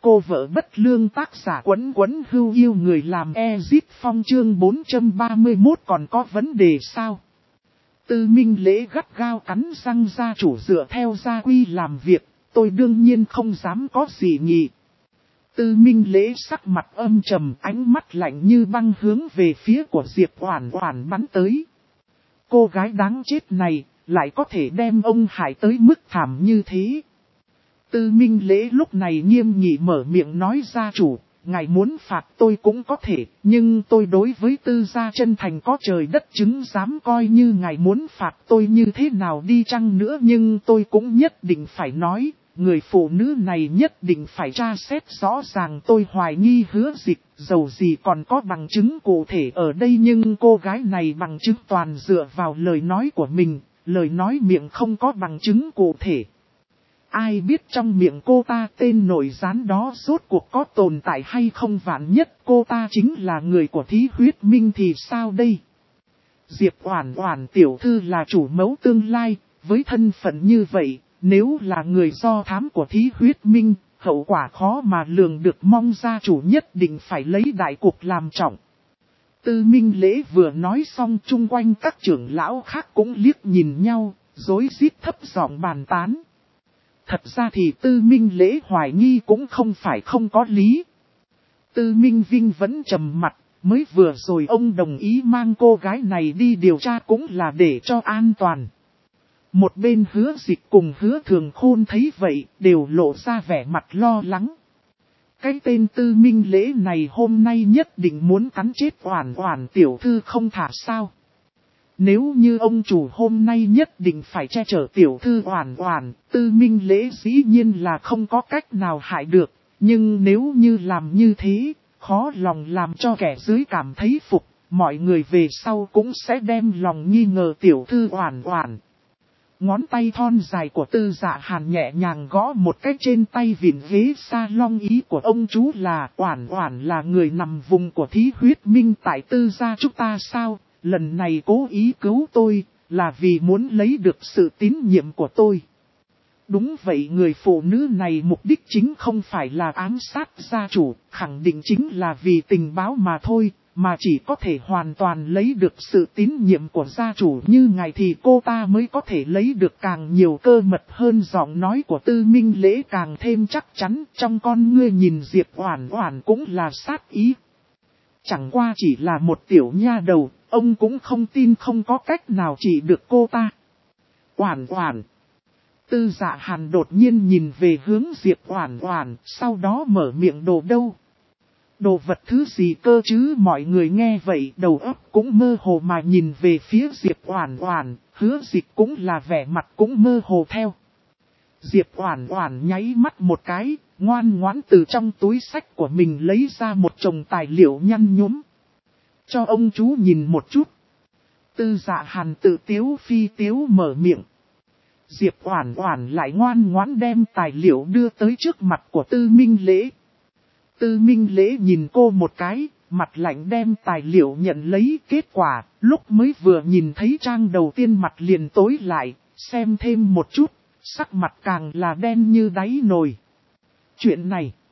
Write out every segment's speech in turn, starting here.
Cô vợ bất lương tác giả Quấn Quấn Hưu yêu người làm Ezit Phong chương 431 còn có vấn đề sao? Tư Minh Lễ gắt gao cắn răng gia chủ dựa theo gia quy làm việc, tôi đương nhiên không dám có gì nhỉ. Tư Minh Lễ sắc mặt âm trầm, ánh mắt lạnh như băng hướng về phía của Diệp Oản Oản bắn tới. Cô gái đáng chết này, lại có thể đem ông hại tới mức thảm như thế. Tư Minh Lễ lúc này nghiêm nghị mở miệng nói gia chủ, ngài muốn phạt tôi cũng có thể, nhưng tôi đối với Tư gia chân thành có trời đất chứng dám coi như ngài muốn phạt tôi như thế nào đi chăng nữa, nhưng tôi cũng nhất định phải nói, người phụ nữ này nhất định phải tra xét rõ ràng. Tôi hoài nghi Hứa Dịch, dầu gì còn có bằng chứng cụ thể ở đây, nhưng cô gái này bằng chứng toàn dựa vào lời nói của mình, lời nói miệng không có bằng chứng cụ thể. Ai biết trong miệng cô ta tên nội gián đó rốt cuộc có tồn tại hay không, vạn nhất cô ta chính là người của Thí Huyết Minh thì sao đây? Diệp Oản Oản tiểu thư là chủ mẫu tương lai, với thân phận như vậy, nếu là người do thám của Thí Huyết Minh, hậu quả khó mà lường được, mong gia chủ nhất định phải lấy đại cục làm trọng. Tư Minh Lễ vừa nói xong, chung quanh các trưởng lão khác cũng liếc nhìn nhau, rối rít thấp giọng bàn tán. Thật ra thì Tư Minh Lễ hoài nghi cũng không phải không có lý. Tư Minh Vinh vẫn trầm mặt, mới vừa rồi ông đồng ý mang cô gái này đi điều tra cũng là để cho an toàn. Một bên Hứa Dịch cùng Hứa Thường Khôn thấy vậy, đều lộ ra vẻ mặt lo lắng. Cái tên Tư Minh Lễ này hôm nay nhất định muốn cắn chết Oản Oản tiểu thư không thả sao. Nếu như ông chủ hôm nay nhất định phải che chở tiểu thư Oản Oản, Tư Minh Lễ dĩ nhiên là không có cách nào hại được, nhưng nếu như làm như thế, khó lòng làm cho kẻ dưới cảm thấy phục, mọi người về sau cũng sẽ đem lòng nghi ngờ tiểu thư Oản Oản. Ngón tay thon dài của Tư Dạ Hàn nhẹ nhàng gõ một cái trên tay vịn ghế salon, ý của ông chú là Oản Oản là người nằm vùng của Thí Huyết Minh tại Tư gia chúng ta sao? Lần này cố ý cứu tôi, là vì muốn lấy được sự tín nhiệm của tôi. Đúng vậy, người phụ nữ này mục đích chính không phải là ám sát gia chủ, khẳng định chính là vì tình báo mà thôi, mà chỉ có thể hoàn toàn lấy được sự tín nhiệm của gia chủ như ngài thì cô ta mới có thể lấy được càng nhiều cơ mật hơn. Giọng nói của Tư Minh Lễ càng thêm chắc chắn, trong con ngươi nhìn Diệp Oản Oản cũng là sát ý. Chẳng qua chỉ là một tiểu nha đầu, ông cũng không tin không có cách nào trị được cô ta. Oản Oản. Tư Dạ Hàn đột nhiên nhìn về hướng Diệp Oản Oản, sau đó mở miệng đồ đâu. Đồ vật thứ gì cơ chứ? Mọi người nghe vậy đầu óc cũng mơ hồ mà nhìn về phía Diệp Oản Oản, Hứa Dịch cũng là vẻ mặt cũng mơ hồ theo. Diệp Oản Oản nháy mắt một cái, ngoan ngoãn từ trong túi xách của mình lấy ra một chồng tài liệu nhăn nhúm. Cho ông chú nhìn một chút. Tư Dạ Hàn tự tiếu phi tiếu mở miệng. Diệp Oản Oản lại ngoan ngoãn đem tài liệu đưa tới trước mặt của Tư Minh Lễ. Tư Minh Lễ nhìn cô một cái, mặt lạnh đem tài liệu nhận lấy. Kết quả, lúc mới vừa nhìn thấy trang đầu tiên mặt liền tối lại, xem thêm một chút, sắc mặt càng là đen như đáy nồi. Chuyện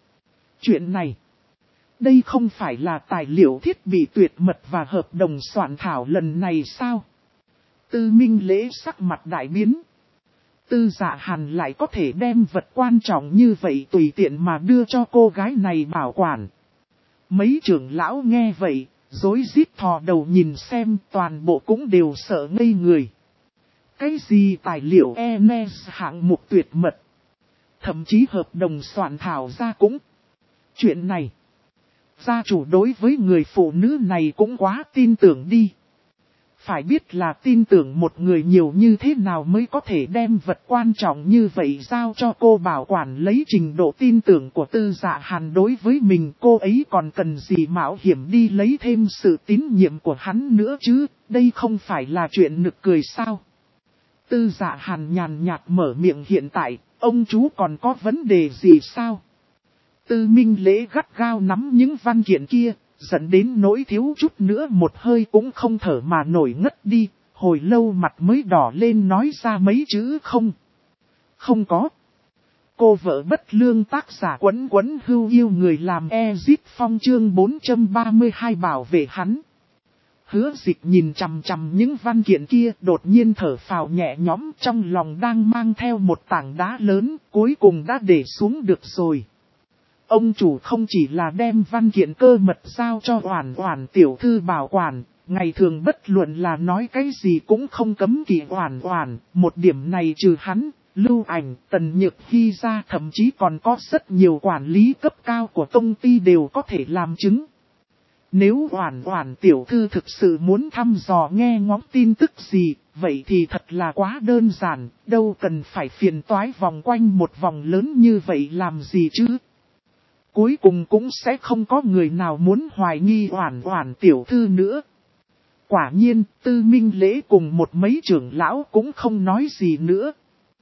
này, đây không phải là tài liệu thiết bị tuyệt mật và hợp đồng soạn thảo lần này sao? Tư Minh Lễ sắc mặt đại biến. Tư Dạ Hàn lại có thể đem vật quan trọng như vậy tùy tiện mà đưa cho cô gái này bảo quản. Mấy trưởng lão nghe vậy, rối rít thò đầu nhìn xem, toàn bộ cũng đều sợ ngây người. Cái gì tài liệu ENES hạng mục tuyệt mật? Thậm chí hợp đồng soạn thảo ra cũng. Chuyện này, gia chủ đối với người phụ nữ này cũng quá tin tưởng đi. Phải biết là tin tưởng một người nhiều như thế nào mới có thể đem vật quan trọng như vậy giao cho cô bảo quản. Lấy trình độ tin tưởng của Tư Dạ Hàn đối với mình, cô ấy còn cần gì mạo hiểm đi lấy thêm sự tín nhiệm của hắn nữa chứ, đây không phải là chuyện nực cười sao? Tư Dạ Hàn nhàn nhạt mở miệng, hiện tại, ông chú còn có vấn đề gì sao? Tư Minh Lễ gắt gao nắm những văn kiện kia, dẫn đến nỗi thiếu chút nữa một hơi cũng không thở mà nổi ngất đi, hồi lâu mặt mới đỏ lên nói ra mấy chữ không. Không có. cô vợ bất lương tác giả Quấn Quấn Hưu yêu người làm Ezit Phong chương 432 bảo vệ hắn. Hứa Dịch nhìn chằm chằm những văn kiện kia, đột nhiên thở phào nhẹ nhõm, trong lòng đang mang theo một tảng đá lớn, cuối cùng đã để xuống được rồi. Ông chủ không chỉ là đem văn kiện cơ mật giao cho Oản Oản tiểu thư bảo quản, ngày thường bất luận là nói cái gì cũng không cấm kỵ Oản Oản, một điểm này trừ hắn, Lưu Ảnh, Tần Nhược Hy ra thậm chí còn có rất nhiều quản lý cấp cao của công ty đều có thể làm chứng. Nếu Oản Oản tiểu thư thực sự muốn thăm dò nghe ngóng tin tức gì, vậy thì thật là quá đơn giản, đâu cần phải phiền toái vòng quanh một vòng lớn như vậy làm gì chứ. Cuối cùng cũng sẽ không có người nào muốn hoài nghi Oản Oản tiểu thư nữa. Quả nhiên, Tư Minh Lễ cùng một mấy trưởng lão cũng không nói gì nữa.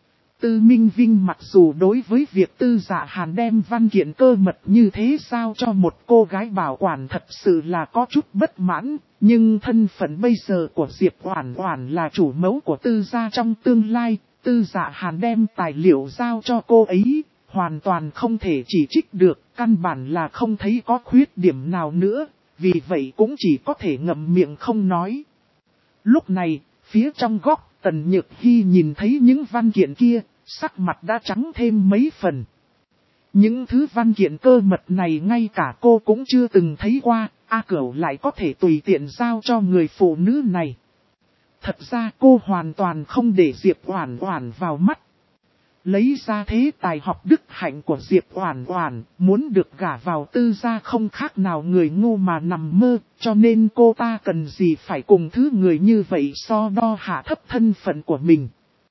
Tư Minh Vinh mặc dù đối với việc Tư Dạ Hàn đem văn kiện cơ mật như thế sao cho một cô gái bảo quản thật sự là có chút bất mãn, nhưng thân phận bây giờ của Diệp Oản Oản là chủ mẫu của Tư gia trong tương lai, Tư Dạ Hàn đem tài liệu giao cho cô ấy, hoàn toàn không thể chỉ trích được, căn bản là không thấy có khuyết điểm nào nữa, vì vậy cũng chỉ có thể ngậm miệng không nói. Lúc này, phía trong góc, Tần Nhược Hy nhìn thấy những văn kiện kia, sắc mặt đã trắng thêm mấy phần. Những thứ văn kiện cơ mật này ngay cả cô cũng chưa từng thấy qua, A Cửu lại có thể tùy tiện giao cho người phụ nữ này. Thật ra cô hoàn toàn không để Diệp Oản Oản vào mắt. Lấy ra thế tài học đức hạnh của Diệp Oản Oản, muốn được gả vào Tư gia không khác nào người ngu mà nằm mơ, cho nên cô ta cần gì phải cùng thứ người như vậy so đo hạ thấp thân phận của mình.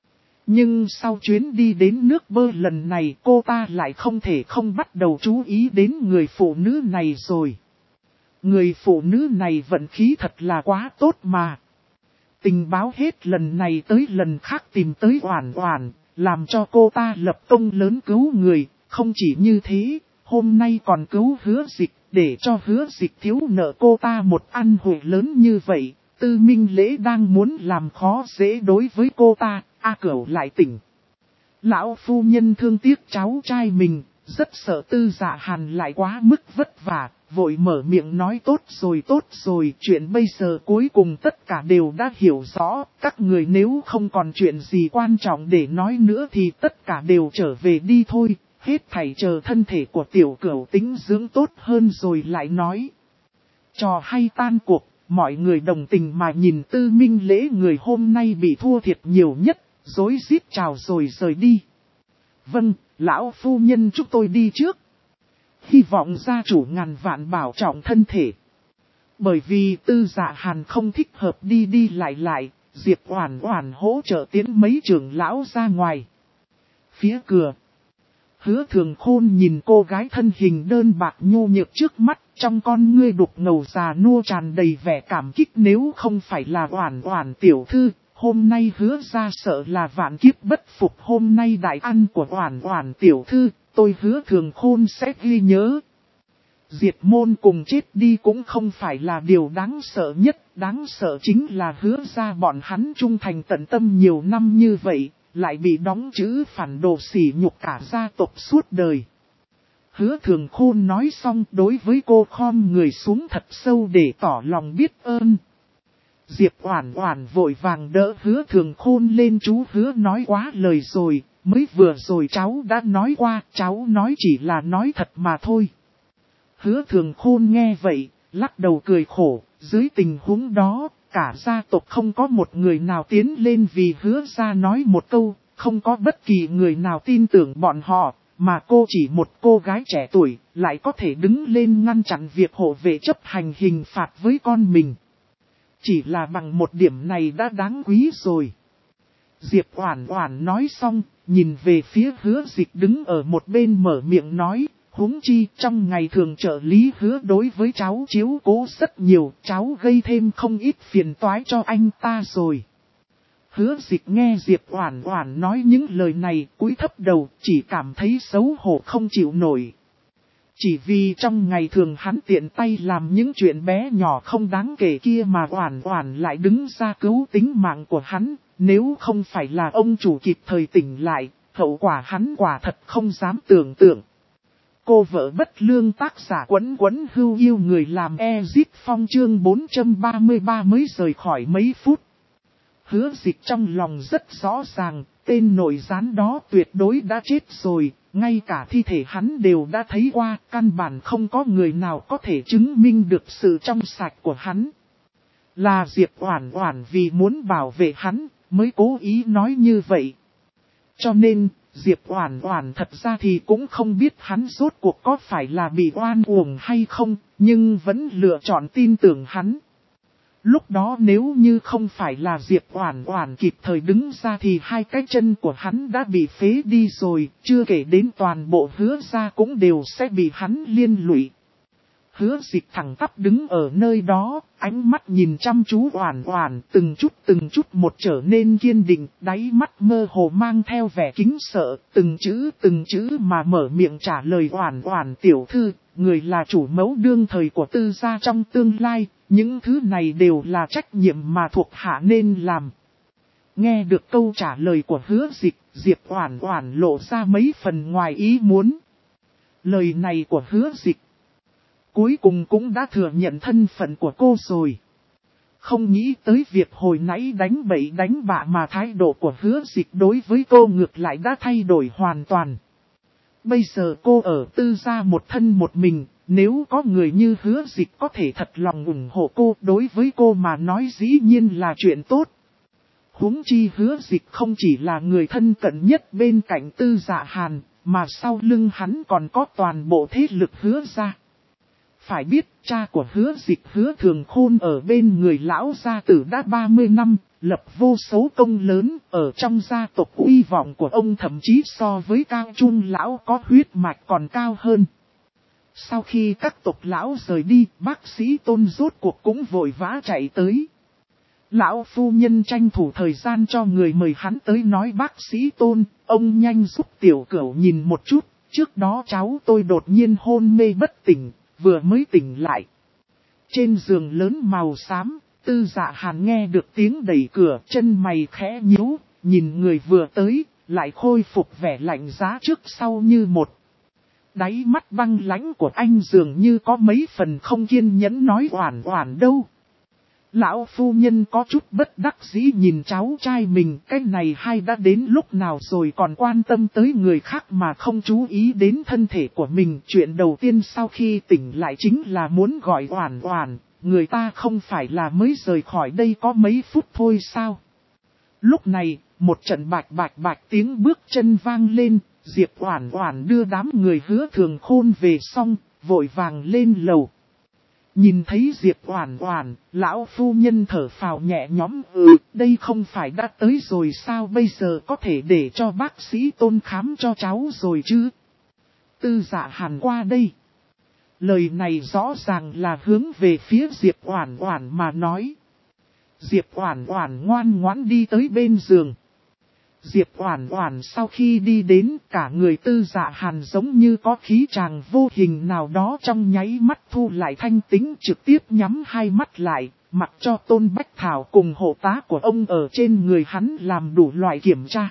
Nhưng sau chuyến đi đến nước Bơ lần này cô ta lại không thể không bắt đầu chú ý đến người phụ nữ này rồi. Người phụ nữ này vận khí thật là quá tốt mà. Tình báo hết lần này tới lần khác tìm tới Oản Oản, làm cho cô ta lập công lớn cứu người, không chỉ như thế, hôm nay còn cứu Hứa Dịch, để cho Hứa Dịch thiếu nợ cô ta một ăn hội lớn như vậy. Tư Minh Lễ đang muốn làm khó dễ đối với cô ta, A Cửu lại tỉnh. Lão phu nhân thương tiếc cháu trai mình, rất sợ Tư Dạ Hàn lại quá mức vất vả, vội mở miệng nói tốt rồi, chuyện bây giờ cuối cùng tất cả đều đã hiểu rõ, các người nếu không còn chuyện gì quan trọng để nói nữa thì tất cả đều trở về đi thôi, hết thảy chờ thân thể của tiểu Cửu tính dưỡng tốt hơn rồi lại nói. Trò hay tan cuộc, mọi người đồng tình mà nhìn Tư Minh Lễ người hôm nay bị thua thiệt nhiều nhất, rối rít chào rồi rời đi. Vâng, lão phu nhân chúc tôi đi trước. Hy vọng gia chủ ngàn vạn bảo trọng thân thể. Bởi vì Tư Dạ Hàn không thích hợp đi lại, Diệp Oản Oản hỗ trợ tiến mấy trưởng lão ra ngoài. Phía cửa, Hứa Thường Khôn nhìn cô gái thân hình đơn bạc nhô nhược trước mắt, trong con ngươi đục ngầu già nua tràn đầy vẻ cảm kích. Nếu không phải là Oản Oản tiểu thư, hôm nay Hứa gia sợ là vạn kiếp bất phục. Hôm nay đại ăn của Oản Oản tiểu thư, tôi Hứa Thường Khôn sẽ ghi nhớ. Diệt môn cùng chết đi cũng không phải là điều đáng sợ nhất, đáng sợ chính là Hứa gia bọn hắn trung thành tận tâm nhiều năm như vậy, lại bị đóng chữ phản đồ sỉ nhục cả gia tộc suốt đời. Hứa Thường Khôn nói xong đối với cô khom người xuống thật sâu để tỏ lòng biết ơn. Diệp Oản Oản vội vàng đỡ Hứa Thường Khôn lên. Chú Hứa nói quá lời rồi, mới vừa rồi cháu đã nói qua, cháu nói chỉ là nói thật mà thôi. Hứa Thường Khôn nghe vậy, lắc đầu cười khổ, dưới tình huống đó, cả gia tộc không có một người nào tiến lên vì Hứa gia nói một câu, không có bất kỳ người nào tin tưởng bọn họ, mà cô chỉ một cô gái trẻ tuổi, lại có thể đứng lên ngăn chặn việc hộ vệ chấp hành hình phạt với con mình. Chỉ là bằng một điểm này đã đáng quý rồi. Diệp Oản Oản nói xong, nhìn về phía Hứa Dịch đứng ở một bên mở miệng nói, huống chi trong ngày thường trợ lý Hứa đối với cháu chiếu cố rất nhiều, cháu gây thêm không ít phiền toái cho anh ta rồi. Hứa Dịch nghe Diệp Oản Oản nói những lời này, cúi thấp đầu, chỉ cảm thấy xấu hổ không chịu nổi. Chỉ vì trong ngày thường hắn tiện tay làm những chuyện bé nhỏ không đáng kể kia mà Oản Oản lại đứng ra cứu tính mạng của hắn, nếu không phải là ông chủ kịp thời tỉnh lại, hậu quả hắn quả thật không dám tưởng tượng. Cô vợ bất lương tác giả Quấn Quấn Hưu yêu người làm Ezit Phong chương 433 mới rời khỏi mấy phút. Hứa Dịch trong lòng rất rõ ràng, tên nội gián đó tuyệt đối đã chết rồi, ngay cả thi thể hắn đều đã thấy qua, căn bản không có người nào có thể chứng minh được sự trong sạch của hắn. Là Diệp Oản Oản vì muốn bảo vệ hắn, mới cố ý nói như vậy. Cho nên, Diệp Oản Oản thật ra thì cũng không biết hắn rốt cuộc có phải là bị oan uổng hay không, nhưng vẫn lựa chọn tin tưởng hắn. Lúc đó nếu như không phải là Diệp Oản Oản kịp thời đứng ra thì hai cái chân của hắn đã bị phế đi rồi, chưa kể đến toàn bộ Hứa gia cũng đều sẽ bị hắn liên lụy. Hứa Dịch thẳng tắp đứng ở nơi đó, ánh mắt nhìn chăm chú Oản Oản, từng chút một trở nên kiên định, đáy mắt mơ hồ mang theo vẻ kính sợ, từng chữ mà mở miệng trả lời Oản Oản tiểu thư, người là chủ mẫu đương thời của Tư gia trong tương lai, những thứ này đều là trách nhiệm mà thuộc hạ nên làm. Nghe được câu trả lời của Hứa Dịch, Diệp Oản Oản lộ ra mấy phần ngoài ý muốn. Lời này của Hứa Dịch cuối cùng cũng đã thừa nhận thân phận của cô rồi. Không nghĩ tới việc hồi nãy đánh bậy đánh bạ mà thái độ của Hứa Dịch đối với cô ngược lại đã thay đổi hoàn toàn. Bây giờ cô ở Tư gia một thân một mình, nếu có người như Hứa Dịch có thể thật lòng ủng hộ cô, đối với cô mà nói dĩ nhiên là chuyện tốt. Huống chi Hứa Dịch không chỉ là người thân cận nhất bên cạnh Tư Dạ Hàn, mà sau lưng hắn còn có toàn bộ thế lực Hứa gia. Phải biết, cha của Hứa Dịch Hứa Thường Khôn ở bên người lão gia tử đã 30 năm, lập vô số công lớn, ở trong gia tộc uy vọng của ông thậm chí so với Cao Trung lão có huyết mạch còn cao hơn. Sau khi các tộc lão rời đi, bác sĩ Tôn rốt cuộc cũng vội vã chạy tới. Lão phu nhân tranh thủ thời gian cho người mời hắn tới nói bác sĩ Tôn, ông nhanh giúp tiểu cửu nhìn một chút, trước đó cháu tôi đột nhiên hôn mê bất tỉnh. Vừa mới tỉnh lại. Trên giường lớn màu xám, Tư Dạ Hàn nghe được tiếng đẩy cửa, chân mày khẽ nhíu, nhìn người vừa tới, lại khôi phục vẻ lạnh giá trước sau như một. Đáy mắt băng lãnh của anh dường như có mấy phần không kiên nhẫn nói Oản Oản đâu. Lão phu nhân có chút bất đắc dĩ nhìn cháu trai mình, cái này hay đã đến lúc nào rồi còn quan tâm tới người khác mà không chú ý đến thân thể của mình. Chuyện đầu tiên sau khi tỉnh lại chính là muốn gọi Oản Oản, người ta không phải là mới rời khỏi đây có mấy phút thôi sao. Lúc này, một trận bạch tiếng bước chân vang lên, Diệp Oản Oản đưa đám người Hứa Thường Khôn về xong, vội vàng lên lầu. Nhìn thấy Diệp Oản Oản, lão phu nhân thở phào nhẹ nhõm, đây không phải đã tới rồi sao, bây giờ có thể để cho bác sĩ Tôn khám cho cháu rồi chứ. Tư Dạ Hàn qua đây. Lời này rõ ràng là hướng về phía Diệp Oản Oản mà nói. Diệp Oản Oản ngoan ngoãn đi tới bên giường. Diệp Oản Oản sau khi đi đến, cả người Tư Dạ Hàn giống như có khí tràng vô hình nào đó trong nháy mắt thu lại thanh tĩnh, trực tiếp nhắm hai mắt lại, mặc cho Tôn Bách Thảo cùng hộ tá của ông ở trên người hắn làm đủ loại kiểm tra.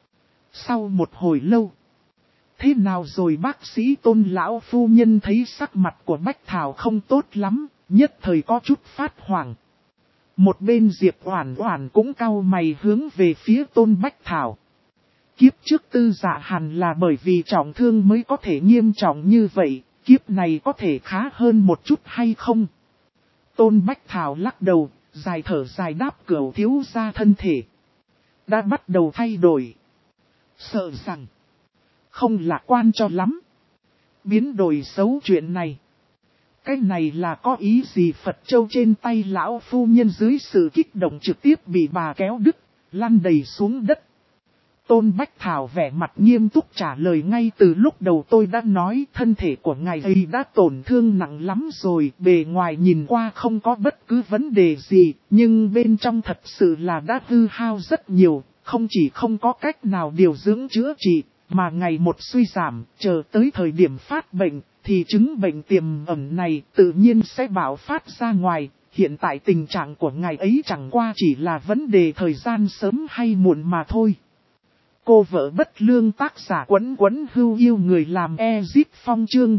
Sau một hồi lâu, thế nào rồi bác sĩ Tôn lão phu nhân thấy sắc mặt của Bách Thảo không tốt lắm, nhất thời có chút phát hoảng. Một bên Diệp Oản Oản cũng cau mày hướng về phía Tôn Bách Thảo. Kiếp trước Tư Dạ Hàn là bởi vì trọng thương mới có thể nghiêm trọng như vậy, kiếp này có thể khá hơn một chút hay không? Tôn Bách Thảo lắc đầu, dài thở dài đáp Cửu thiếu gia thân thể đã bắt đầu thay đổi. Sợ rằng không lạc quan cho lắm. Biến đổi xấu chuyện này. Cái này là có ý gì? Phật châu trên tay lão phu nhân dưới sự kích động trực tiếp bị bà kéo đứt, lăn đầy xuống đất. Tôn Bách Thảo vẻ mặt nghiêm túc trả lời ngay từ lúc đầu tôi đã nói thân thể của ngài ấy đã tổn thương nặng lắm rồi, bề ngoài nhìn qua không có bất cứ vấn đề gì, nhưng bên trong thật sự là đã hư hao rất nhiều, không chỉ không có cách nào điều dưỡng chữa trị, mà ngày một suy giảm, chờ tới thời điểm phát bệnh, thì chứng bệnh tiềm ẩn này tự nhiên sẽ bạo phát ra ngoài. Hiện tại tình trạng của ngài ấy chẳng qua chỉ là vấn đề thời gian sớm hay muộn mà thôi. Cô vợ bất lương tác giả Quấn Quấn Hưu yêu người làm Ezip Phong chương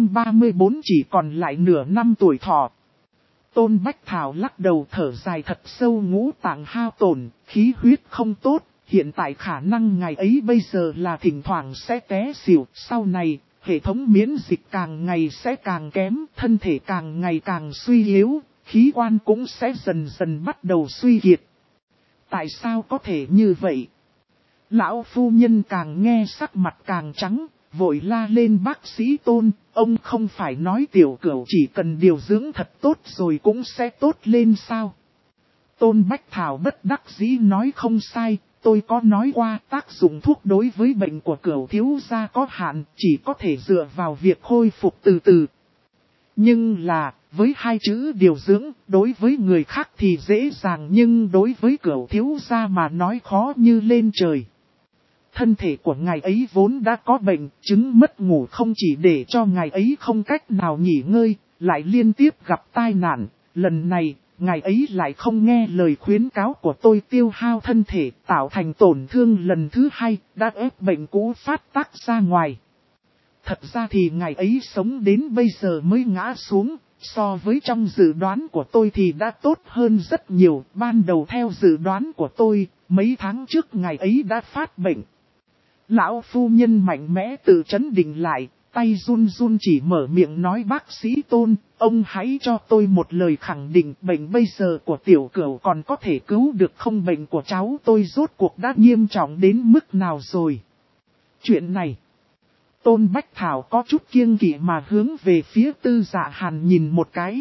434 chỉ còn lại nửa năm tuổi thọ. Tôn Bách Thảo lắc đầu thở dài thật sâu, ngũ tạng hao tổn, khí huyết không tốt, hiện tại khả năng ngày ấy bây giờ là thỉnh thoảng sẽ té xỉu, sau này, hệ thống miễn dịch càng ngày sẽ càng kém, thân thể càng ngày càng suy yếu, khí quan cũng sẽ dần dần bắt đầu suy kiệt. Tại sao có thể như vậy? Lão phu nhân càng nghe sắc mặt càng trắng, vội la lên bác sĩ Tôn, ông không phải nói tiểu cửu chỉ cần điều dưỡng thật tốt rồi cũng sẽ tốt lên sao? Tôn Bách Thảo bất đắc dĩ nói không sai, tôi có nói qua tác dụng thuốc đối với bệnh của cửu thiếu gia có hạn, chỉ có thể dựa vào việc khôi phục từ từ. Nhưng là, với hai chữ điều dưỡng, đối với người khác thì dễ dàng nhưng đối với cửu thiếu gia mà nói khó như lên trời. Thân thể của ngài ấy vốn đã có bệnh, chứng mất ngủ không chỉ để cho ngài ấy không cách nào nghỉ ngơi, lại liên tiếp gặp tai nạn. Lần này, ngài ấy lại không nghe lời khuyến cáo của tôi tiêu hao thân thể, tạo thành tổn thương lần thứ hai, đã ép bệnh cũ phát tác ra ngoài. Thật ra thì ngài ấy sống đến bây giờ mới ngã xuống, so với trong dự đoán của tôi thì đã tốt hơn rất nhiều. Ban đầu theo dự đoán của tôi, mấy tháng trước ngài ấy đã phát bệnh. Lão phu nhân mạnh mẽ tự trấn định lại, tay run run chỉ mở miệng nói bác sĩ Tôn, ông hãy cho tôi một lời khẳng định bệnh bây giờ của tiểu cửu còn có thể cứu được không, bệnh của cháu tôi rốt cuộc đã nghiêm trọng đến mức nào rồi. Chuyện này, Tôn Bách Thảo có chút kiêng kỵ mà hướng về phía Tư Dạ Hàn nhìn một cái.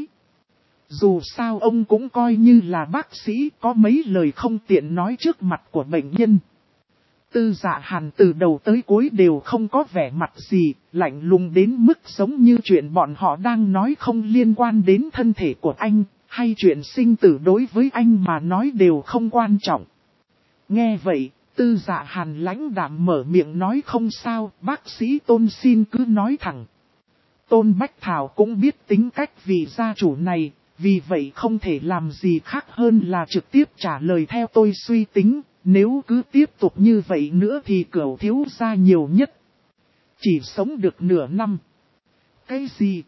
Dù sao ông cũng coi như là bác sĩ, có mấy lời không tiện nói trước mặt của bệnh nhân. Tư Dạ Hàn từ đầu tới cuối đều không có vẻ mặt gì, lạnh lùng đến mức giống như chuyện bọn họ đang nói không liên quan đến thân thể của anh, hay chuyện sinh tử đối với anh mà nói đều không quan trọng. Nghe vậy, Tư Dạ Hàn lãnh đạm mở miệng nói không sao, bác sĩ Tôn xin cứ nói thẳng. Tôn Bách Thảo cũng biết tính cách vị gia chủ này, vì vậy không thể làm gì khác hơn là trực tiếp trả lời theo tôi suy tính. Nếu cứ tiếp tục như vậy nữa thì cửu thiếu gia nhiều nhất chỉ sống được nửa năm. Cái gì?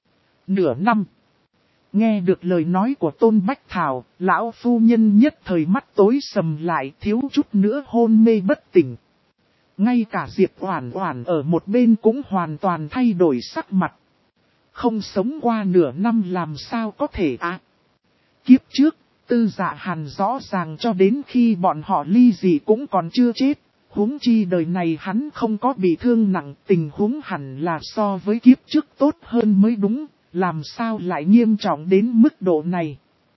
Nửa năm? Nghe được lời nói của Tôn Bách Thảo, lão phu nhân nhất thời mắt tối sầm lại, thiếu chút nữa hôn mê bất tỉnh. Ngay cả Diệp Oản Oản ở một bên cũng hoàn toàn thay đổi sắc mặt. Không sống qua nửa năm làm sao có thể à? Kiếp trước, Tư Dạ Hàn rõ ràng cho đến khi bọn họ ly dị cũng còn chưa chết, huống chi đời này hắn không có bị thương nặng, tình huống hẳn là so với kiếp trước tốt hơn mới đúng, làm sao lại nghiêm trọng đến mức độ này.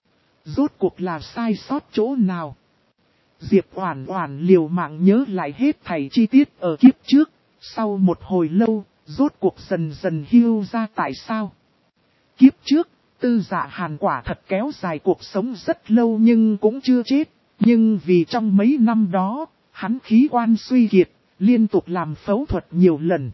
Rốt cuộc là sai sót chỗ nào? Diệp Oản Oản liều mạng nhớ lại hết thảy chi tiết ở kiếp trước, sau một hồi lâu, rốt cuộc dần dần hiểu ra tại sao. Kiếp trước, Tư Dạ Hàn quả thật kéo dài cuộc sống rất lâu nhưng cũng chưa chết, nhưng vì trong mấy năm đó, hắn khí quan suy kiệt, liên tục làm phẫu thuật nhiều lần.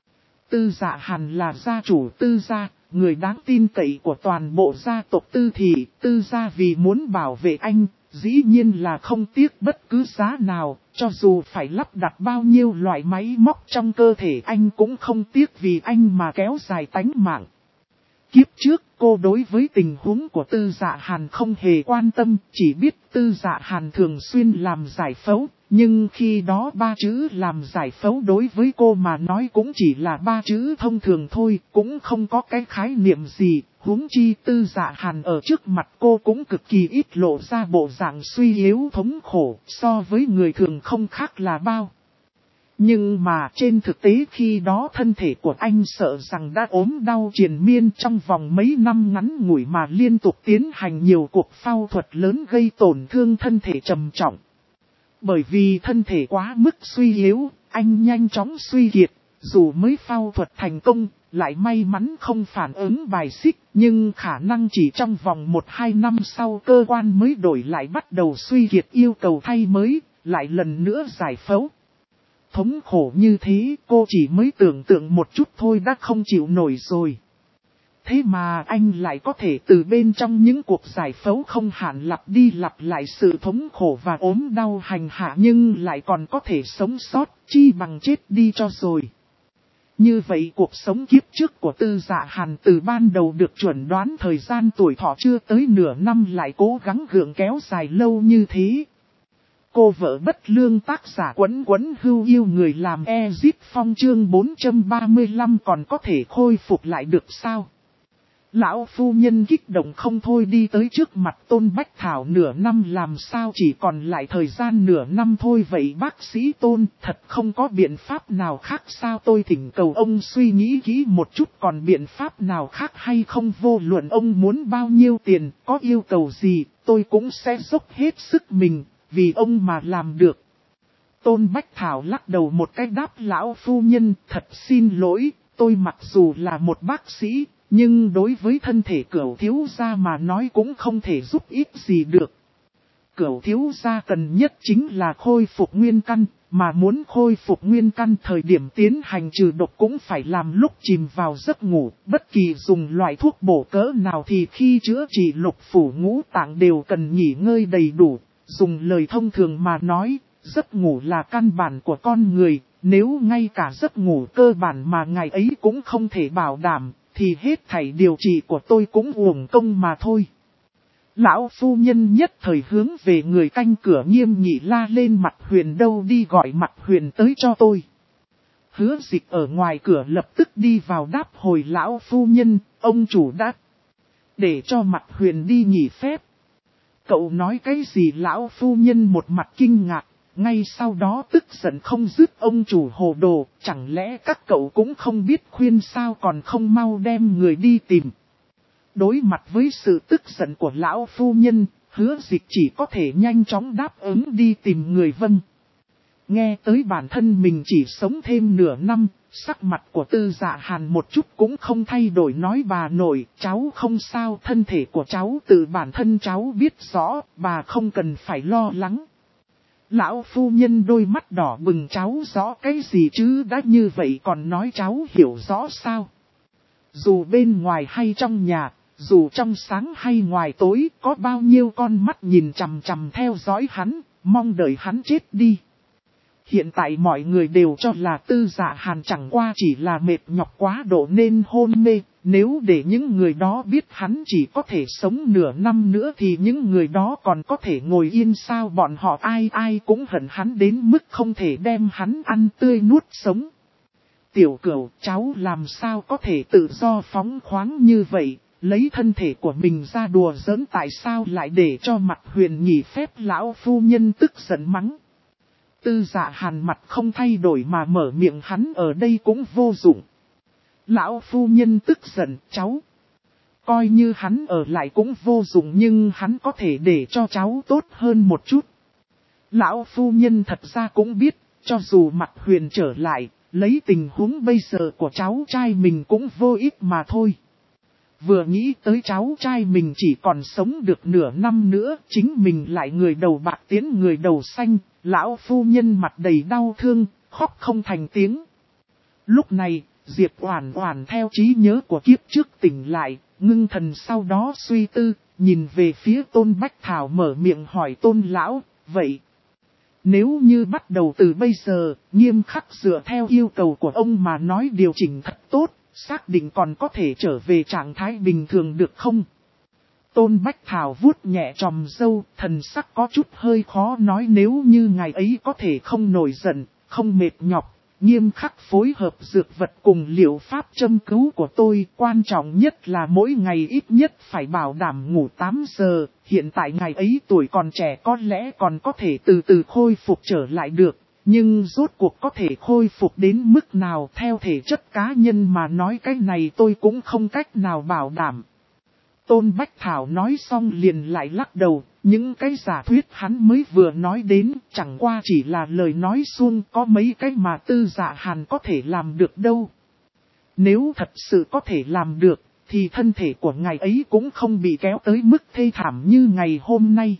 Tư Dạ Hàn là gia chủ Tư gia, người đáng tin cậy của toàn bộ gia tộc Tư thị, Tư gia vì muốn bảo vệ anh, dĩ nhiên là không tiếc bất cứ giá nào, cho dù phải lắp đặt bao nhiêu loại máy móc trong cơ thể anh cũng không tiếc vì anh mà kéo dài tánh mạng. Kiếp trước, cô đối với tình huống của Tư Dạ Hàn không hề quan tâm, chỉ biết Tư Dạ Hàn thường xuyên làm giải phẫu, nhưng khi đó ba chữ làm giải phẫu đối với cô mà nói cũng chỉ là ba chữ thông thường thôi, cũng không có cái khái niệm gì, huống chi Tư Dạ Hàn ở trước mặt cô cũng cực kỳ ít lộ ra bộ dạng suy yếu thống khổ, so với người thường không khác là bao. Nhưng mà trên thực tế khi đó thân thể của anh sợ rằng đã ốm đau triền miên trong vòng mấy năm ngắn ngủi mà liên tục tiến hành nhiều cuộc phẫu thuật lớn gây tổn thương thân thể trầm trọng. Bởi vì thân thể quá mức suy yếu, anh nhanh chóng suy kiệt, dù mới phẫu thuật thành công, lại may mắn không phản ứng bài xích, nhưng khả năng chỉ trong vòng 1-2 năm sau cơ quan mới đổi lại bắt đầu suy kiệt yêu cầu thay mới, lại lần nữa giải phẫu. Thống khổ như thế cô chỉ mới tưởng tượng một chút thôi đã không chịu nổi rồi. Thế mà anh lại có thể từ bên trong những cuộc giải phẫu không hạn lặp đi lặp lại sự thống khổ và ốm đau hành hạ nhưng lại còn có thể sống sót, chi bằng chết đi cho rồi. Như vậy cuộc sống kiếp trước của Tư Dạ Hàn từ ban đầu được chuẩn đoán thời gian tuổi thọ chưa tới nửa năm lại cố gắng gượng kéo dài lâu như thế. Cô vợ bất lương tác giả Quấn Quấn Hưu yêu người làm Ezip Phong chương 435 còn có thể khôi phục lại được sao? Lão phu nhân kích động không thôi đi tới trước mặt Tôn Bách Thảo nửa năm làm sao chỉ còn lại thời gian nửa năm thôi vậy bác sĩ Tôn thật không có biện pháp nào khác sao tôi thỉnh cầu ông suy nghĩ kỹ một chút còn biện pháp nào khác hay không vô luận ông muốn bao nhiêu tiền có yêu cầu gì tôi cũng sẽ dốc hết sức mình vì ông mà làm được. Tôn Bách Thảo lắc đầu một cái đáp lão phu nhân thật xin lỗi tôi mặc dù là một bác sĩ. Nhưng đối với thân thể Cửu thiếu gia mà nói cũng không thể giúp ích gì được. Cửu thiếu gia cần nhất chính là khôi phục nguyên căn, mà muốn khôi phục nguyên căn thời điểm tiến hành trừ độc cũng phải làm lúc chìm vào giấc ngủ. Bất kỳ dùng loại thuốc bổ cỡ nào thì khi chữa trị lục phủ ngũ tạng đều cần nghỉ ngơi đầy đủ. Dùng lời thông thường mà nói, giấc ngủ là căn bản của con người, nếu ngay cả giấc ngủ cơ bản mà ngày ấy cũng không thể bảo đảm. Thì hết thảy điều trị của tôi cũng uổng công mà thôi. Lão phu nhân nhất thời hướng về người canh cửa nghiêm nghị la lên Mặt Huyền đâu đi gọi Mặt Huyền tới cho tôi. Hứa Dịch ở ngoài cửa lập tức đi vào đáp hồi lão phu nhân, ông chủ đáp. Để cho Mặt Huyền đi nghỉ phép. Cậu nói cái gì lão phu nhân một mặt kinh ngạc. Ngay sau đó tức giận không dứt ông chủ hồ đồ, chẳng lẽ các cậu cũng không biết khuyên sao còn không mau đem người đi tìm. Đối mặt với sự tức giận của lão phu nhân, Hứa Dịch chỉ có thể nhanh chóng đáp ứng đi tìm người vâng. Nghe tới bản thân mình chỉ sống thêm nửa năm, sắc mặt của Tư Dạ Hàn một chút cũng không thay đổi nói bà nội, cháu không sao thân thể của cháu tự bản thân cháu biết rõ, bà không cần phải lo lắng. Lão phu nhân đôi mắt đỏ bừng cháu rõ cái gì chứ đã như vậy còn nói cháu hiểu rõ sao. Dù bên ngoài hay trong nhà, dù trong sáng hay ngoài tối có bao nhiêu con mắt nhìn chằm chằm theo dõi hắn, mong đợi hắn chết đi. Hiện tại mọi người đều cho là Tư Dạ Hàn chẳng qua chỉ là mệt nhọc quá độ nên hôn mê. Nếu để những người đó biết hắn chỉ có thể sống nửa năm nữa thì những người đó còn có thể ngồi yên sao bọn họ ai ai cũng hận hắn đến mức không thể đem hắn ăn tươi nuốt sống. Tiểu Cửu cháu làm sao có thể tự do phóng khoáng như vậy, lấy thân thể của mình ra đùa giỡn tại sao lại để cho Mặt Huyền nghỉ phép lão phu nhân tức giận mắng. Tư Dạ Hàn mặt không thay đổi mà mở miệng hắn ở đây cũng vô dụng. Lão phu nhân tức giận cháu. Coi như hắn ở lại cũng vô dụng nhưng hắn có thể để cho cháu tốt hơn một chút. Lão phu nhân thật ra cũng biết, cho dù Mặt Huyền trở lại, lấy tình huống bây giờ của cháu trai mình cũng vô ích mà thôi. Vừa nghĩ tới cháu trai mình chỉ còn sống được nửa năm nữa, chính mình lại người đầu bạc tiến người đầu xanh, lão phu nhân mặt đầy đau thương, khóc không thành tiếng. Lúc này, Diệp Oản Oản theo trí nhớ của kiếp trước tỉnh lại, ngưng thần sau đó suy tư, nhìn về phía Tôn Bách Thảo mở miệng hỏi Tôn lão, vậy nếu như bắt đầu từ bây giờ, nghiêm khắc dựa theo yêu cầu của ông mà nói điều chỉnh thật tốt, xác định còn có thể trở về trạng thái bình thường được không? Tôn Bách Thảo vuốt nhẹ chòm râu, thần sắc có chút hơi khó nói nếu như ngày ấy có thể không nổi giận, không mệt nhọc. Nghiêm khắc phối hợp dược vật cùng liệu pháp châm cứu của tôi, quan trọng nhất là mỗi ngày ít nhất phải bảo đảm ngủ 8 giờ, hiện tại ngày ấy tuổi còn trẻ có lẽ còn có thể từ từ khôi phục trở lại được, nhưng rốt cuộc có thể khôi phục đến mức nào theo thể chất cá nhân mà nói cái này tôi cũng không cách nào bảo đảm. Tôn Bách Thảo nói xong liền lại lắc đầu, những cái giả thuyết hắn mới vừa nói đến chẳng qua chỉ là lời nói suông có mấy cái mà Tư Dạ Hàn có thể làm được đâu. Nếu thật sự có thể làm được, thì thân thể của ngài ấy cũng không bị kéo tới mức thê thảm như ngày hôm nay.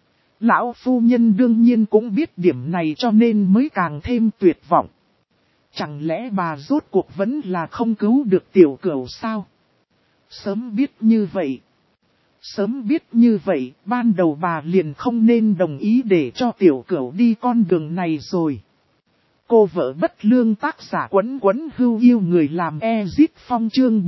Lão phu nhân đương nhiên cũng biết điểm này cho nên mới càng thêm tuyệt vọng. Chẳng lẽ bà rốt cuộc vẫn là không cứu được Tiểu Cửu sao? Sớm biết như vậy. Sớm biết như vậy, ban đầu bà liền không nên đồng ý để cho tiểu cửu đi con đường này rồi. Cô vợ bất lương tác giả Quấn Quấn Hưu Yêu người làm Ezit Phong chương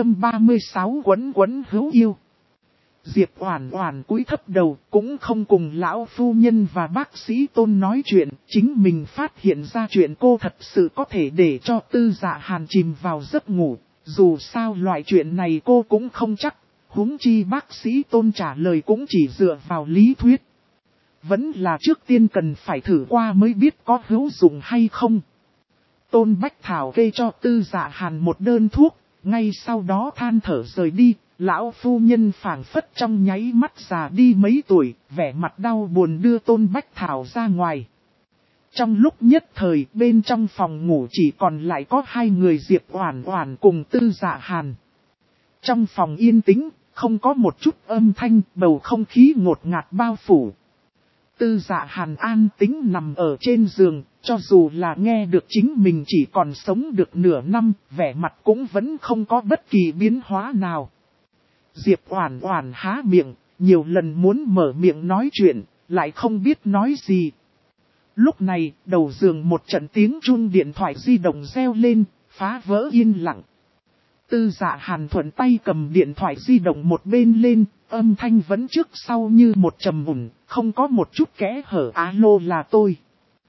436 Quấn Quấn Hưu Yêu. Diệp Oản Oản cúi thấp đầu, cũng không cùng lão phu nhân và bác sĩ Tôn nói chuyện, chính mình phát hiện ra chuyện cô thật sự có thể để cho Tư Dạ Hàn chìm vào giấc ngủ, dù sao loại chuyện này cô cũng không chắc, huống chi bác sĩ Tôn trả lời cũng chỉ dựa vào lý thuyết. Vẫn là trước tiên cần phải thử qua mới biết có hữu dụng hay không. Tôn Bách Thảo kê cho Tư Dạ Hàn một đơn thuốc, ngay sau đó than thở rời đi. Lão phu nhân phảng phất trong nháy mắt già đi mấy tuổi, vẻ mặt đau buồn đưa Tôn Bách Thảo ra ngoài. Trong lúc nhất thời bên trong phòng ngủ chỉ còn lại có hai người Diệp Oản Oản cùng Tư Dạ Hàn. Trong phòng yên tĩnh, không có một chút âm thanh, bầu không khí ngột ngạt bao phủ. Tư Dạ Hàn an tĩnh nằm ở trên giường, cho dù là nghe được chính mình chỉ còn sống được nửa năm, vẻ mặt cũng vẫn không có bất kỳ biến hóa nào. Diệp Oản Oản há miệng, nhiều lần muốn mở miệng nói chuyện, lại không biết nói gì. Lúc này, đầu giường một trận tiếng chuông điện thoại di động reo lên, phá vỡ yên lặng. Tư Dạ Hàn thuận tay cầm điện thoại di động một bên lên, âm thanh vẫn trước sau như một trầm ổn, không có một chút kẽ hở. Alo, là tôi.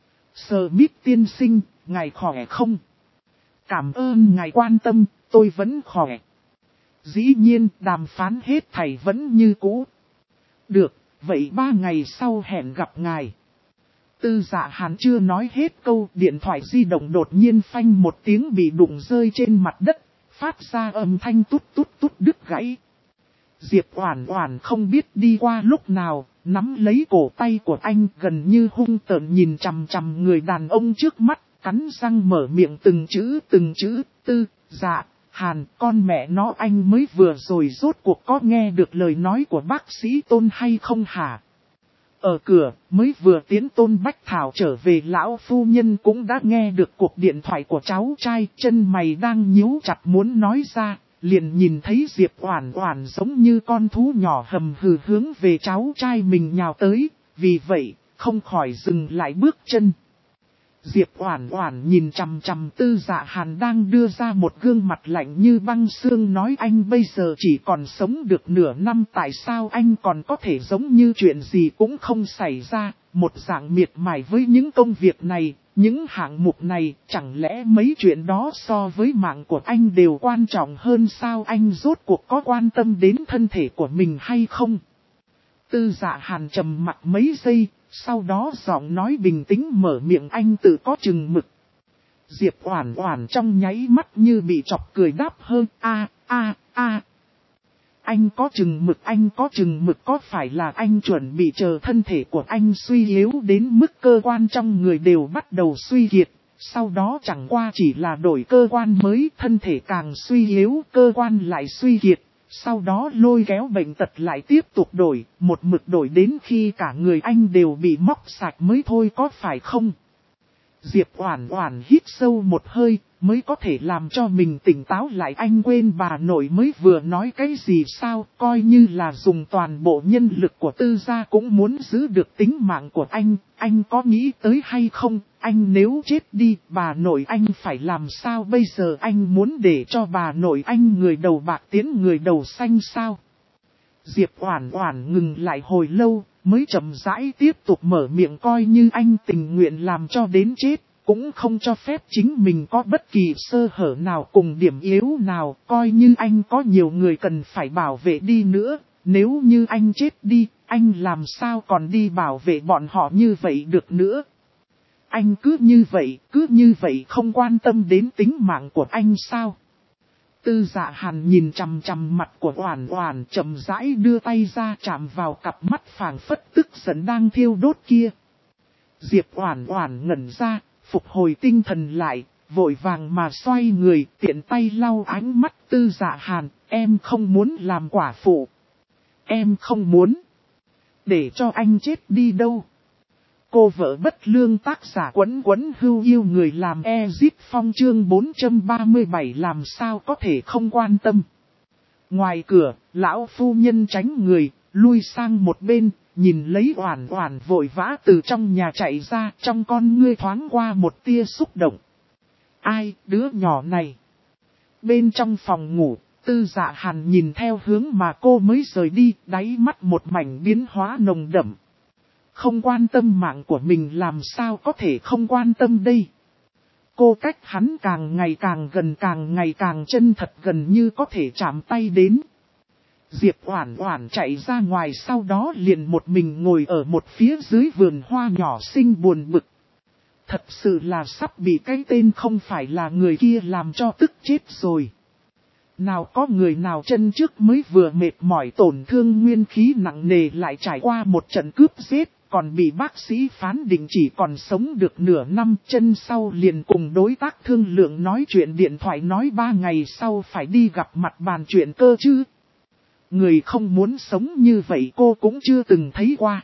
Smith tiên sinh, ngài khỏe không? Cảm ơn ngài quan tâm, tôi vẫn khỏe. Dĩ nhiên, đàm phán hết thảy vẫn như cũ. Được, vậy 3 ngày sau hẹn gặp ngài. Tư Dạ Hàn chưa nói hết câu, điện thoại di động đột nhiên phanh một tiếng bị đụng rơi trên mặt đất, phát ra âm thanh tút tút tút đứt gãy. Diệp Oản Oản không biết đi qua lúc nào, nắm lấy cổ tay của anh gần như hung tợn nhìn chằm chằm người đàn ông trước mắt, cắn răng mở miệng từng chữ, Tư Dạ Hàn, con mẹ nó, anh mới vừa rồi rốt cuộc có nghe được lời nói của bác sĩ Tôn hay không hả? Ở cửa, mới vừa tiến Tôn Bách Thảo trở về, lão phu nhân cũng đã nghe được cuộc điện thoại của cháu trai, chân mày đang nhíu chặt muốn nói ra, liền nhìn thấy Diệp Oản Oản giống như con thú nhỏ hầm hừ hướng về cháu trai mình nhào tới, vì vậy, không khỏi dừng lại bước chân. Diệp Oản Oản nhìn chằm chằm Tư Dạ Hàn đang đưa ra một gương mặt lạnh như băng xương, nói anh bây giờ chỉ còn sống được nửa năm, tại sao anh còn có thể giống như chuyện gì cũng không xảy ra, một dạng miệt mài với những công việc này, những hạng mục này, chẳng lẽ mấy chuyện đó so với mạng của anh đều quan trọng hơn sao? Anh rốt cuộc có quan tâm đến thân thể của mình hay không? Tư Dạ Hàn trầm mặc mấy giây, sau đó giọng nói bình tĩnh mở miệng, anh tự có chừng mực. Diệp Oản Oản trong nháy mắt như bị chọc cười đáp hơn, Anh có chừng mực, có phải là anh chuẩn bị chờ thân thể của anh suy yếu đến mức cơ quan trong người đều bắt đầu suy kiệt, sau đó chẳng qua chỉ là đổi cơ quan mới, thân thể càng suy yếu, cơ quan lại suy kiệt. Sau đó lôi kéo bệnh tật lại tiếp tục đổi, một mực đổi đến khi cả người anh đều bị móc sạch mới thôi, có phải không? Diệp Oản Oản hít sâu một hơi, mới có thể làm cho mình tỉnh táo lại. Anh quên bà nội mới vừa nói cái gì sao? Coi như là dùng toàn bộ nhân lực của Tư gia cũng muốn giữ được tính mạng của anh có nghĩ tới hay không? Anh nếu chết đi, bà nội anh phải làm sao bây giờ? Anh muốn để cho bà nội anh người đầu bạc tiến người đầu xanh sao? Diệp Oản Oản ngừng lại hồi lâu, mới chậm rãi tiếp tục mở miệng, coi như anh tình nguyện làm cho đến chết, cũng không cho phép chính mình có bất kỳ sơ hở nào cùng điểm yếu nào, coi như anh có nhiều người cần phải bảo vệ đi nữa, nếu như anh chết đi, anh làm sao còn đi bảo vệ bọn họ như vậy được nữa. Anh cứ như vậy không quan tâm đến tính mạng của anh sao? Tư Dạ Hàn nhìn chằm chằm mặt của Oản Oản, chậm rãi đưa tay ra chạm vào cặp mắt phảng phất tức giận đang thiêu đốt kia. Diệp Oản Oản ngẩn ra, phục hồi tinh thần lại, vội vàng mà xoay người, tiện tay lau ánh mắt Tư Dạ Hàn, em không muốn làm quả phụ. Em không muốn. Để cho anh chết đi đâu. Cô vợ bất lương tác giả Quấn Quấn Hưu Yêu người làm Ezit Phong chương 437 làm sao có thể không quan tâm. Ngoài cửa, lão phu nhân tránh người, lui sang một bên, nhìn lấy Oản Oản vội vã từ trong nhà chạy ra, trong con ngươi thoáng qua một tia xúc động. Ai, đứa nhỏ này? Bên trong phòng ngủ, Tư Dạ Hàn nhìn theo hướng mà cô mới rời đi, đáy mắt một mảnh biến hóa nồng đậm. Không quan tâm mạng của mình làm sao có thể không quan tâm đây? Cô cách hắn càng ngày càng chân thật gần như có thể chạm tay đến. Diệp Oản Oản chạy ra ngoài sau đó liền một mình ngồi ở một phía dưới vườn hoa nhỏ xinh buồn bực. Thật sự là sắp bị cái tên không phải là người kia làm cho tức chết rồi. Nào có người nào chân trước mới vừa mệt mỏi tổn thương nguyên khí nặng nề lại trải qua một trận cướp giết, còn bị bác sĩ phán định chỉ còn sống được nửa năm, chân sau liền cùng đối tác thương lượng nói chuyện điện thoại nói 3 ngày sau phải đi gặp mặt bàn chuyện cơ chứ. Người không muốn sống như vậy cô cũng chưa từng thấy qua.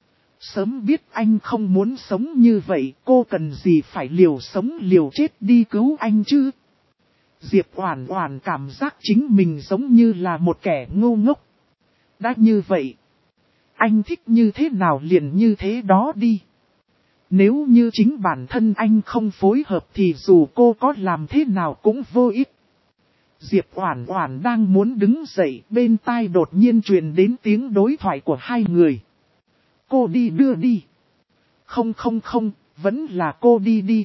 Sớm biết anh không muốn sống như vậy, cô cần gì phải liều sống liều chết đi cứu anh chứ. Diệp Oản Oản cảm giác chính mình giống như là một kẻ ngu ngốc. Đã như vậy, anh thích như thế nào liền như thế đó đi. Nếu như chính bản thân anh không phối hợp thì dù cô có làm thế nào cũng vô ích. Diệp Oản Oản đang muốn đứng dậy, bên tai đột nhiên truyền đến tiếng đối thoại của hai người. Cô đi đưa đi. Không, vẫn là cô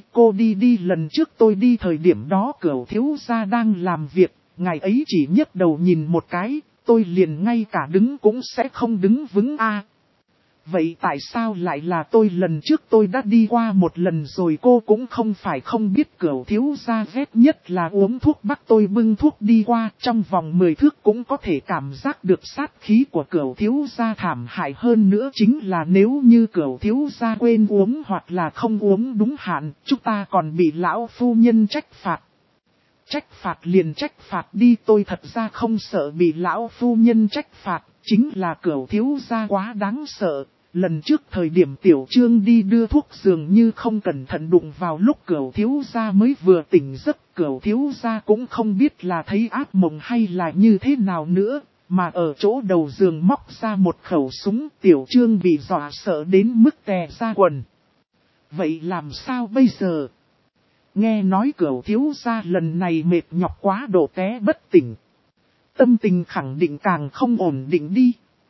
đi lần trước tôi đi thời điểm đó Cửu thiếu gia đang làm việc, ngày ấy chỉ nhấc đầu nhìn một cái, tôi liền ngay cả đứng cũng sẽ không đứng vững a. Vậy tại sao lại là tôi lần trước tôi đã đi qua một lần rồi cô cũng không phải không biết Cửu thiếu gia ghét nhất là uống thuốc bắc tôi bưng thuốc đi qua trong vòng 10 thước cũng có thể cảm giác được sát khí của Cửu thiếu gia thảm hại hơn nữa chính là nếu như Cửu thiếu gia quên uống hoặc là không uống đúng hạn chúng ta còn bị lão phu nhân trách phạt. Trách phạt liền trách phạt đi tôi thật ra không sợ bị lão phu nhân trách phạt, chính là Cửu thiếu gia quá đáng sợ. Lần trước thời điểm Tiểu Trương đi đưa thuốc dường như không cẩn thận đụng vào lúc Cửu thiếu gia mới vừa tỉnh giấc. Cửu thiếu gia cũng không biết là thấy ác mộng hay là như thế nào nữa, mà ở chỗ đầu giường móc ra một khẩu súng. Tiểu Trương bị dọa sợ đến mức tè ra quần. Vậy làm sao bây giờ? Nghe nói Cửu thiếu gia lần này mệt nhọc quá độ té bất tỉnh. Tâm tình khẳng định càng không ổn định đi.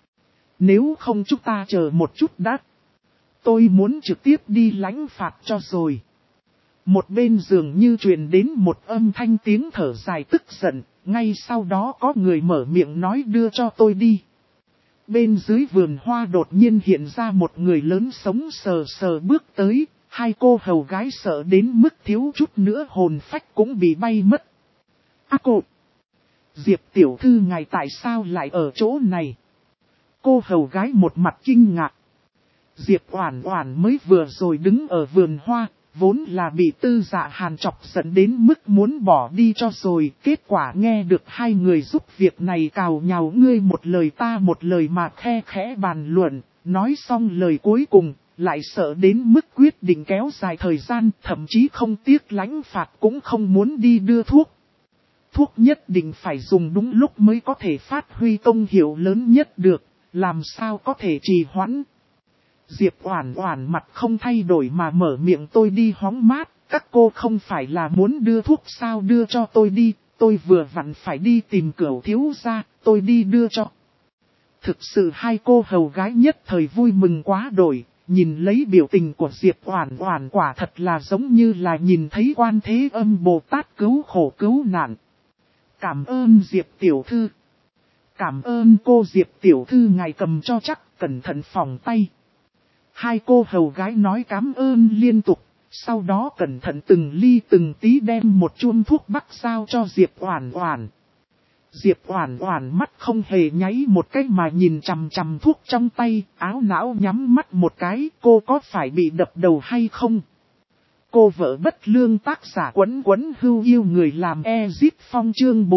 Nếu không chúng ta chờ một chút đã. Tôi muốn trực tiếp đi lãnh phạt cho rồi. Một bên giường như truyền đến một âm thanh tiếng thở dài tức giận. Ngay sau đó có người mở miệng nói đưa cho tôi đi. Bên dưới vườn hoa đột nhiên hiện ra một người lớn sống sờ sờ bước tới. Hai cô hầu gái sợ đến mức thiếu chút nữa hồn phách cũng bị bay mất. Cô! Diệp tiểu thư ngài tại sao lại ở chỗ này? Cô hầu gái một mặt kinh ngạc. Diệp Oản Oản mới vừa rồi đứng ở vườn hoa, vốn là bị Tư Dạ Hàn chọc giận đến mức muốn bỏ đi cho rồi. Kết quả nghe được hai người giúp việc này cào nhào ngươi một lời ta một lời mà khe khẽ bàn luận. Nói xong lời cuối cùng, lại sợ đến mức quyết định kéo dài thời gian, thậm chí không tiếc lãnh phạt cũng không muốn đi đưa thuốc. Thuốc nhất định phải dùng đúng lúc mới có thể phát huy công hiệu lớn nhất được. Làm sao có thể trì hoãn? Diệp Oản Oản mặt không thay đổi mà mở miệng tôi đi hóng mát, các cô không phải là muốn đưa thuốc sao đưa cho tôi đi, tôi vừa vặn phải đi tìm Cửu thiếu gia, tôi đi đưa cho. Thực sự hai cô hầu gái nhất thời vui mừng quá đổi, nhìn lấy biểu tình của Diệp Oản Oản quả thật là giống như là nhìn thấy Quan Thế Âm Bồ Tát cứu khổ cứu nạn. Cảm ơn Diệp tiểu thư. Cảm ơn cô Diệp tiểu thư ngài cầm cho chắc, cẩn thận phòng tay. Hai cô hầu gái nói cảm ơn liên tục, sau đó cẩn thận từng ly từng tí đem một chuông thuốc bắc sao cho Diệp Oản Oản. Diệp Oản Oản mắt không hề nháy một cái mà nhìn chằm chằm thuốc trong tay, áo não nhắm mắt một cái, cô có phải bị đập đầu hay không? Cô vợ bất lương tác giả Quấn Quấn Hưu yêu người làm Ezit Phong chương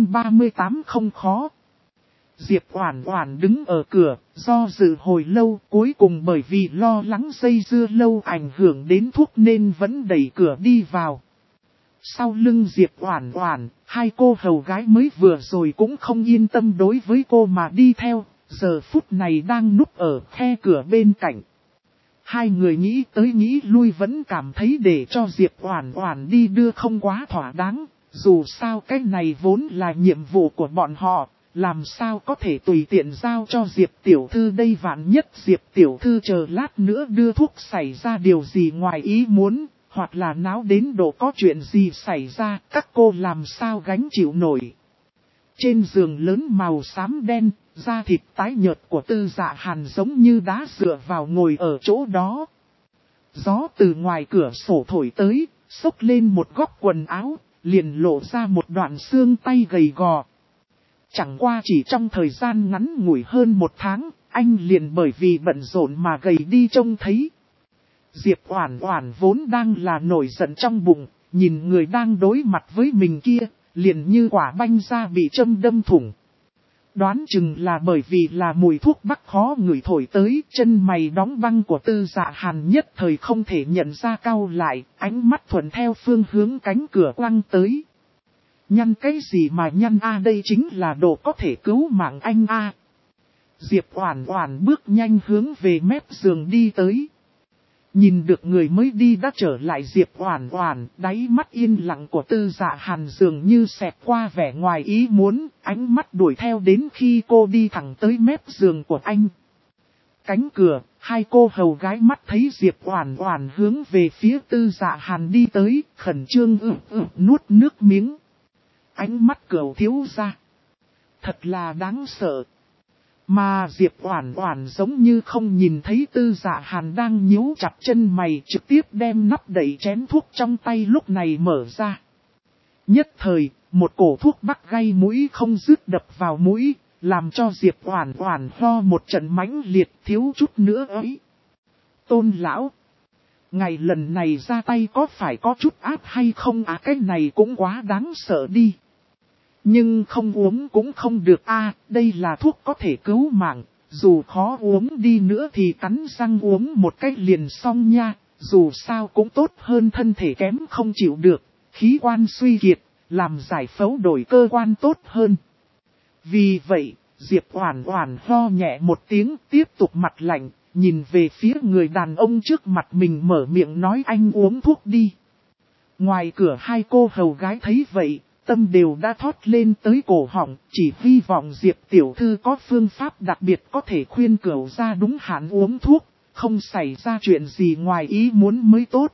438 không khó. Diệp Oản Oản đứng ở cửa, do dự hồi lâu, cuối cùng bởi vì lo lắng dây dưa lâu ảnh hưởng đến thuốc nên vẫn đẩy cửa đi vào. sau lưng Diệp Oản Oản, hai cô hầu gái mới vừa rồi cũng không yên tâm đối với cô mà đi theo, giờ phút này đang núp ở khe cửa bên cạnh. Hai người nghĩ tới nghĩ lui vẫn cảm thấy để cho Diệp Oản Oản đi đưa không quá thỏa đáng, dù sao cái này vốn là nhiệm vụ của bọn họ, làm sao có thể tùy tiện giao cho Diệp tiểu thư đây, vạn nhất Diệp tiểu thư chờ lát nữa đưa thuốc xảy ra điều gì ngoài ý muốn, hoặc là náo đến độ có chuyện gì xảy ra, các cô làm sao gánh chịu nổi. Trên giường lớn màu xám đen, da thịt tái nhợt của Tư Dạ Hàn giống như đá dựa vào ngồi ở chỗ đó. Gió từ ngoài cửa sổ thổi tới, xốc lên một góc quần áo, liền lộ ra một đoạn xương tay gầy gò. Chẳng qua chỉ trong thời gian ngắn ngủi hơn một tháng, anh liền bởi vì bận rộn mà gầy đi trông thấy. Diệp Oản Oản vốn đang là nổi giận trong bụng, nhìn người đang đối mặt với mình kia, liền như quả banh ra bị châm đâm thủng. Đoán chừng là bởi vì là mùi thuốc bắc khó ngửi thổi tới, chân mày đóng băng của Tư Dạ Hàn nhất thời không thể nhận ra, cau lại, ánh mắt thuận theo phương hướng cánh cửa quăng tới. Nhăn cái gì mà nhăn a, đây chính là đồ có thể cứu mạng anh a. Diệp Oản Oản bước nhanh hướng về mép giường đi tới. Nhìn được người mới đi đã trở lại Diệp Oản Oản, đáy mắt yên lặng của Tư Dạ Hàn dường như xẹt qua vẻ ngoài ý muốn, ánh mắt đuổi theo đến khi cô đi thẳng tới mép giường của anh. Cánh cửa, hai cô hầu gái mắt thấy Diệp Oản Oản hướng về phía Tư Dạ Hàn đi tới, khẩn trương nuốt nước miếng. Ánh mắt Cửu thiếu gia, thật là đáng sợ. Mà Diệp Oản Oản giống như không nhìn thấy Tư Dạ Hàn đang nhíu chặt chân mày, trực tiếp đem nắp đậy chén thuốc trong tay lúc này mở ra. Nhất thời, một cổ thuốc bắc gây mũi không dứt đập vào mũi, làm cho Diệp Oản Oản ho một trận mãnh liệt, thiếu chút nữa ấy. Tôn lão, ngày lần này ra tay có phải có chút áp hay không á, cái này cũng quá đáng sợ đi. Nhưng không uống cũng không được a, đây là thuốc có thể cứu mạng, dù khó uống đi nữa thì cắn răng uống một cách liền xong nha, dù sao cũng tốt hơn thân thể kém không chịu được, khí quan suy kiệt, làm giải phẫu đổi cơ quan tốt hơn. Vì vậy, Diệp Oản Oản ho nhẹ một tiếng, tiếp tục mặt lạnh, nhìn về phía người đàn ông trước mặt mình mở miệng nói, anh uống thuốc đi. Ngoài cửa hai cô hầu gái thấy vậy, tâm đều đã thoát lên tới cổ họng, chỉ hy vọng Diệp tiểu thư có phương pháp đặc biệt có thể khuyên Cửu gia đúng hạn uống thuốc, không xảy ra chuyện gì ngoài ý muốn mới tốt.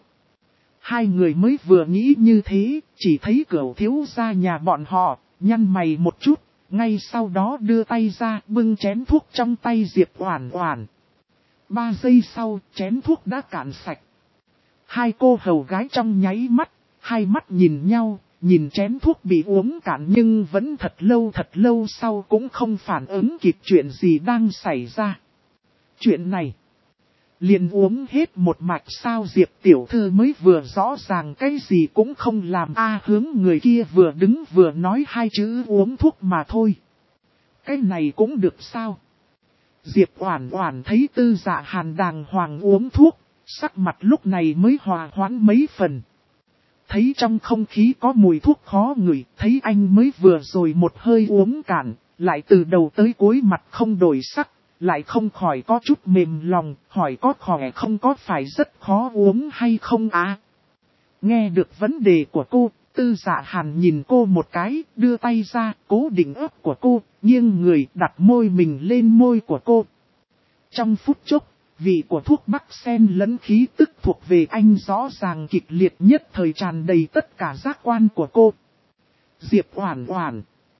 Hai người mới vừa nghĩ như thế, chỉ thấy Cửu thiếu gia nhà bọn họ, nhăn mày một chút, ngay sau đó đưa tay ra bưng chén thuốc trong tay Diệp Oản Oản. 3 giây sau, chén thuốc đã cạn sạch. Hai cô hầu gái trong nháy mắt, hai mắt nhìn nhau. Nhìn chén thuốc bị uống cạn nhưng vẫn thật lâu sau cũng không phản ứng kịp chuyện gì đang xảy ra. Chuyện này, liền uống hết một mạch sao, Diệp tiểu thư mới vừa rõ ràng cái gì cũng không làm a, hướng người kia vừa đứng vừa nói hai chữ uống thuốc mà thôi. Cái này cũng được sao? Diệp Oản Oản thấy Tư Dạ Hàn đàng hoàng uống thuốc, sắc mặt lúc này mới hòa hoãn mấy phần. Thấy trong không khí có mùi thuốc khó ngửi, thấy anh mới vừa rồi một hơi uống cạn, lại từ đầu tới cuối mặt không đổi sắc, lại không khỏi có chút mềm lòng, hỏi có khỏe không, có phải rất khó uống hay không á? Nghe được vấn đề của cô, Tư Dạ Hàn nhìn cô một cái, đưa tay ra, cố định ấp của cô, nghiêng người đặt môi mình lên môi của cô. Trong phút chốc, vị của thuốc bắc sen lẫn khí tức thuộc về anh rõ ràng kịch liệt nhất thời tràn đầy tất cả giác quan của cô. Diệp Oản Oản.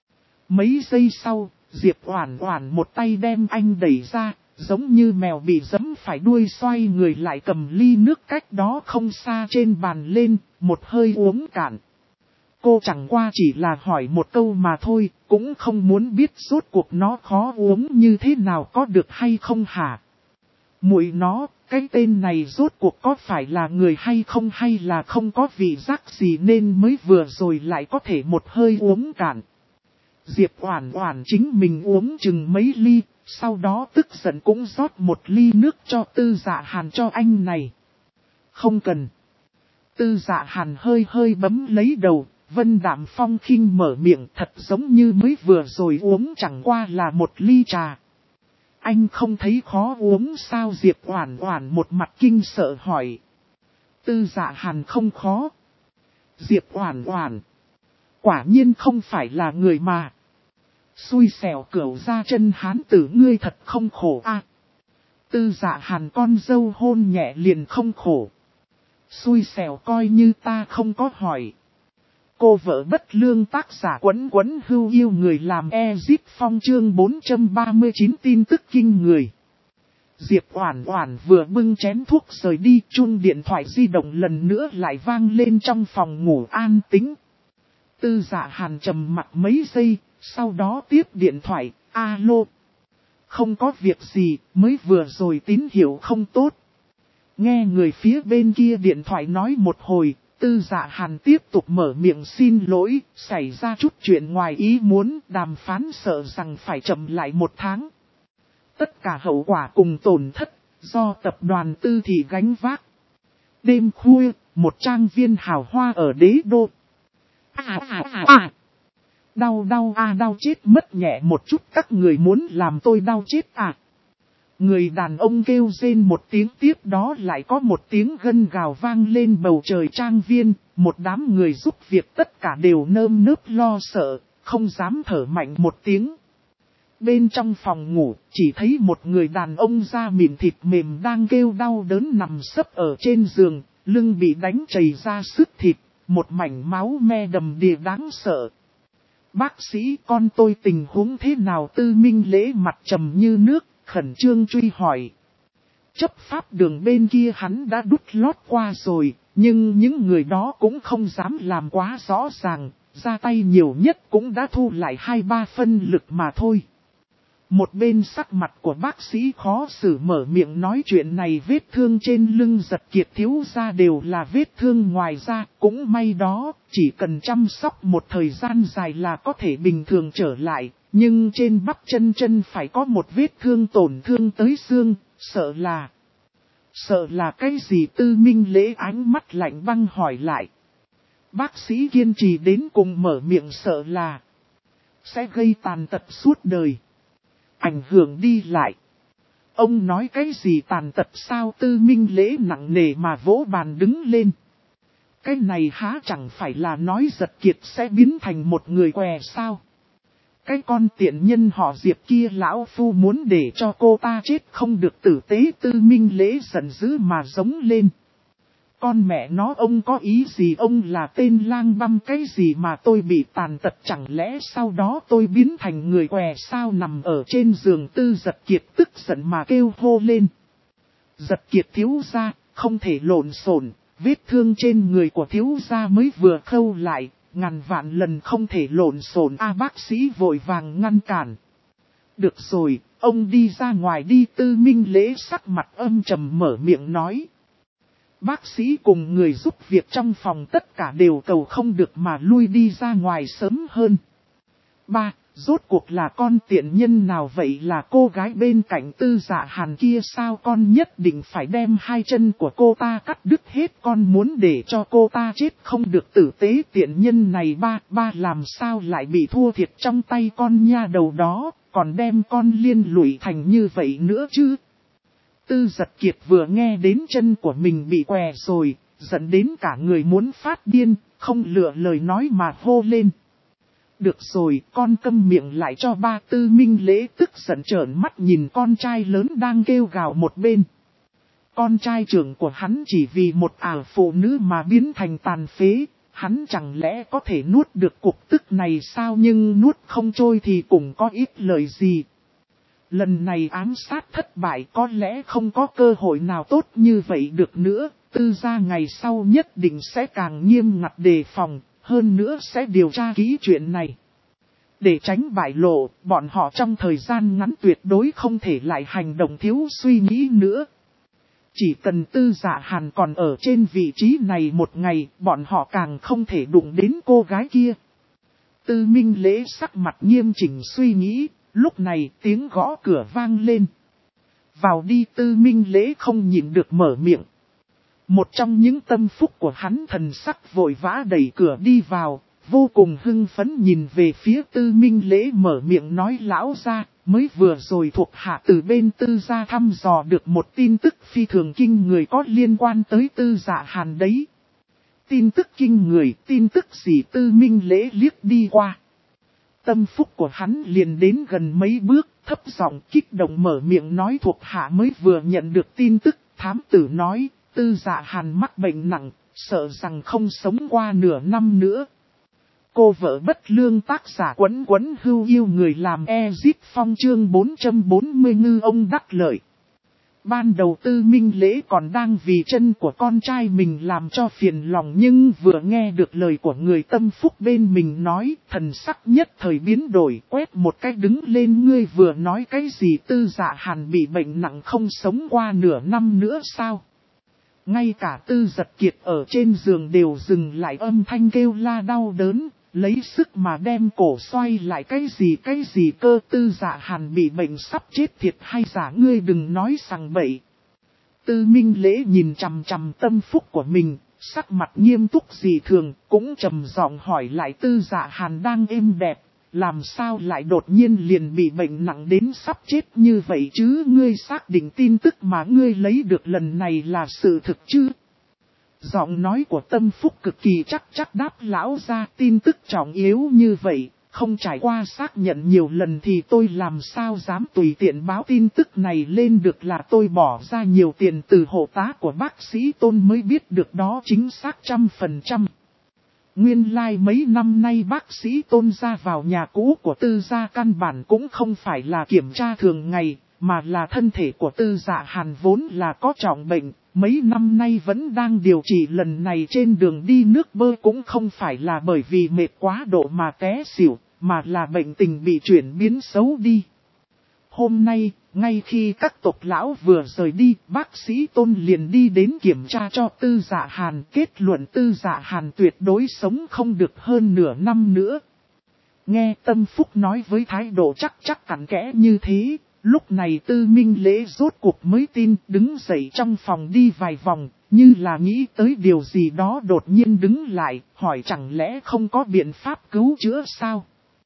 Mấy giây sau, Diệp Oản Oản một tay đem anh đẩy ra, giống như mèo bị giẫm phải đuôi, xoay người lại cầm ly nước cách đó không xa trên bàn lên, một hơi uống cạn. Cô chẳng qua chỉ là hỏi một câu mà thôi, cũng không muốn biết rốt cuộc nó khó uống như thế nào, có được hay không hả? Muội nó, cái tên này rốt cuộc có phải là người hay không, hay là không có vị giác gì nên mới vừa rồi lại có thể một hơi uống cạn. Diệp Oản Oản chính mình uống chừng mấy ly, sau đó tức giận cũng rót một ly nước cho Tư Dạ Hàn cho anh này. Không cần. Tư Dạ Hàn hơi hơi bấm lấy đầu, Vân Đạm Phong khinh mở miệng thật giống như mới vừa rồi uống chẳng qua là một ly trà. Anh không thấy khó uống sao? Diệp Oản Oản một mặt kinh sợ hỏi. Tư Dạ Hàn không khó. Diệp Oản Oản. Quả nhiên không phải là người mà. Xui xẻo cửu ra chân hán tử ngươi thật không khổ a. Tư Dạ Hàn con dâu hôn nhẹ liền không khổ. Xui xẻo coi như ta không có hỏi. Cô vợ bất lương tác giả Quấn Quấn Hưu yêu người làm Ezip Phong chương 439 tin tức kinh người. Diệp Oản Oản vừa bưng chén thuốc rời đi, chuông điện thoại di động lần nữa lại vang lên trong phòng ngủ an tĩnh. Tư Dạ Hàn trầm mặc mấy giây, sau đó tiếp điện thoại, alo. Không có việc gì, mới vừa rồi tín hiệu không tốt. Nghe người phía bên kia điện thoại nói một hồi, Tư Dạ Hàn tiếp tục mở miệng xin lỗi, xảy ra chút chuyện ngoài ý muốn, đàm phán sợ rằng phải chậm lại 1 tháng. Tất cả hậu quả cùng tổn thất, do tập đoàn Tư Thị gánh vác. Đêm khuya, một trang viên hào hoa ở đế đô. Đau chết mất nhẹ một chút, các người muốn làm tôi đau chết à. Người đàn ông kêu rên một tiếng, tiếp đó lại có một tiếng gân gào vang lên bầu trời trang viên, một đám người giúp việc tất cả đều nơm nớp lo sợ, không dám thở mạnh một tiếng. Bên trong phòng ngủ, chỉ thấy một người đàn ông da mịn thịt mềm đang kêu đau đớn nằm sấp ở trên giường, lưng bị đánh chảy ra sức thịt, một mảnh máu me đầm đìa đáng sợ. Bác sĩ, con tôi tình huống thế nào? Tư Minh Lễ mặt trầm như nước, khẩn trương truy hỏi. Chấp pháp đường bên kia hắn đã đút lót qua rồi, nhưng những người đó cũng không dám làm quá rõ ràng, ra tay nhiều nhất cũng đã thu lại 2-3 phân lực mà thôi. Một bên sắc mặt của bác sĩ khó xử mở miệng nói chuyện này, vết thương trên lưng Giật Kiệt thiếu gia đều là vết thương ngoài da, cũng may đó, chỉ cần chăm sóc một thời gian dài là có thể bình thường trở lại, nhưng trên bắp chân phải có một vết thương tổn thương tới xương, sợ là cái gì? Tư Minh Lễ ánh mắt lạnh băng hỏi lại. Bác sĩ kiên trì đến cùng mở miệng, sợ là sẽ gây tàn tật suốt đời. Ảnh hưởng đi lại. Ông nói cái gì tàn tật sao? Tư Minh Lễ nặng nề mà vỗ bàn đứng lên. Cái này há chẳng phải là nói Giật Kiệt sẽ biến thành một người què sao? Cái con tiện nhân họ Diệp kia lão phu muốn để cho cô ta chết không được tử tế. Tư Minh Lễ giận dữ mà giống lên. Con mẹ nó, ông có ý gì? Ông là tên lang băm cái gì mà tôi bị tàn tật, chẳng lẽ sau đó tôi biến thành người què sao? Nằm ở trên giường, Tư Giật Kiệt tức giận mà kêu hô lên. Giật Kiệt thiếu gia, không thể lộn xộn, vết thương trên người của thiếu gia mới vừa khâu lại, ngàn vạn lần không thể lộn xộn. Bác sĩ vội vàng ngăn cản. Được rồi, ông đi ra ngoài đi. Tư Minh Lễ sắc mặt âm trầm mở miệng nói. Bác sĩ cùng người giúp việc trong phòng tất cả đều cầu không được mà lui đi ra ngoài sớm hơn. Rốt cuộc là con tiện nhân nào vậy? Là cô gái bên cạnh Tư Dạ Hàn kia sao? Con nhất định phải đem 2 chân của cô ta cắt đứt hết, con muốn để cho cô ta chết không được tử tế. Tiện nhân này ba làm sao lại bị thua thiệt trong tay con nha đầu đó, còn đem con liên lụy thành như vậy nữa chứ? Tư Giật Kiệt vừa nghe đến chân của mình bị què rồi, dẫn đến cả người muốn phát điên, không lựa lời nói mà hô lên. Được rồi, con câm miệng lại cho ba. Tư Minh Lễ tức giận trợn mắt nhìn con trai lớn đang kêu gào một bên. Con trai trưởng của hắn chỉ vì một phụ nữ mà biến thành tàn phế, hắn chẳng lẽ có thể nuốt được cục tức này sao? Nhưng nuốt không trôi thì cũng có ít lời gì. Lần này ám sát thất bại, có lẽ không có cơ hội nào tốt như vậy được nữa. Tư gia ngày sau nhất định sẽ càng nghiêm ngặt đề phòng, hơn nữa sẽ điều tra kỹ chuyện này. Để tránh bại lộ, bọn họ trong thời gian ngắn tuyệt đối không thể lại hành động thiếu suy nghĩ nữa. Chỉ cần Tư Dạ Hàn còn ở trên vị trí này một ngày, bọn họ càng không thể đụng đến cô gái kia. Tư Minh Lễ sắc mặt nghiêm chỉnh suy nghĩ. Lúc này tiếng gõ cửa vang lên. Vào đi. Tư Minh Lễ không nhịn được mở miệng. Một trong những tâm phúc của hắn thần sắc vội vã đẩy cửa đi vào, vô cùng hưng phấn nhìn về phía Tư Minh Lễ mở miệng nói lão gia, mới vừa rồi thuộc hạ từ bên Tư gia thăm dò được một tin tức phi thường kinh người có liên quan tới Tư Dạ Hàn đấy. Tin tức kinh người, tin tức gì? Tư Minh Lễ liếc đi qua. Tâm phúc của hắn liền đến gần mấy bước, thấp giọng kích động mở miệng nói thuộc hạ mới vừa nhận được tin tức, thám tử nói, Tư Dạ Hàn mắc bệnh nặng, sợ rằng không sống qua nửa năm nữa. Cô vợ bất lương tác giả Quấn Quấn Hưu yêu người làm Ezip Phong chương 440 ngư ông đắc lợi. Ban đầu Tư Minh Lễ còn đang vì chân của con trai mình làm cho phiền lòng nhưng vừa nghe được lời của người tâm phúc bên mình nói, thần sắc nhất thời biến đổi, quét một cái đứng lên. Ngươi vừa nói cái gì? Tư Dạ Hàn bị bệnh nặng không sống qua nửa năm nữa sao? Ngay cả Tư Giật Kiệt ở trên giường đều dừng lại âm thanh kêu la đau đớn, lấy sức mà đem cổ xoay lại. Cái gì cơ? Tư Dạ Hàn bị bệnh sắp chết thiệt hay giả? Ngươi đừng nói sằng bậy. Tư Minh Lễ nhìn chằm chằm tâm phúc của mình, sắc mặt nghiêm túc dị thường, cũng trầm giọng hỏi lại. Tư Dạ Hàn đang êm đẹp, làm sao lại đột nhiên liền bị bệnh nặng đến sắp chết như vậy chứ? Ngươi xác định tin tức mà ngươi lấy được lần này là sự thực chứ? Giọng nói của tâm phúc cực kỳ chắc đáp lão ra. Tin tức trọng yếu như vậy, không trải qua xác nhận nhiều lần thì tôi làm sao dám tùy tiện báo tin tức này lên được. Là tôi bỏ ra nhiều tiền từ hộ tá của bác sĩ Tôn mới biết được đó, chính xác 100%. Nguyên lai mấy năm nay bác sĩ Tôn ra vào nhà cũ của Tư gia căn bản cũng không phải là kiểm tra thường ngày, mà là thân thể của Tư Dạ Hàn vốn là có trọng bệnh, mấy năm nay vẫn đang điều trị. Lần này trên đường đi nước bơi cũng không phải là bởi vì mệt quá độ mà té xỉu, mà là bệnh tình bị chuyển biến xấu đi. Hôm nay, ngay khi các tộc lão vừa rời đi, bác sĩ Tôn liền đi đến kiểm tra cho Tư Dạ Hàn, kết luận Tư Dạ Hàn tuyệt đối sống không được hơn nửa năm nữa. Nghe tâm phúc nói với thái độ chắc cặn kẽ như thế, lúc này Tư Minh Lễ rốt cuộc mới tin, đứng dậy trong phòng đi vài vòng, như là nghĩ tới điều gì đó đột nhiên đứng lại, hỏi chẳng lẽ không có biện pháp cứu chữa sao?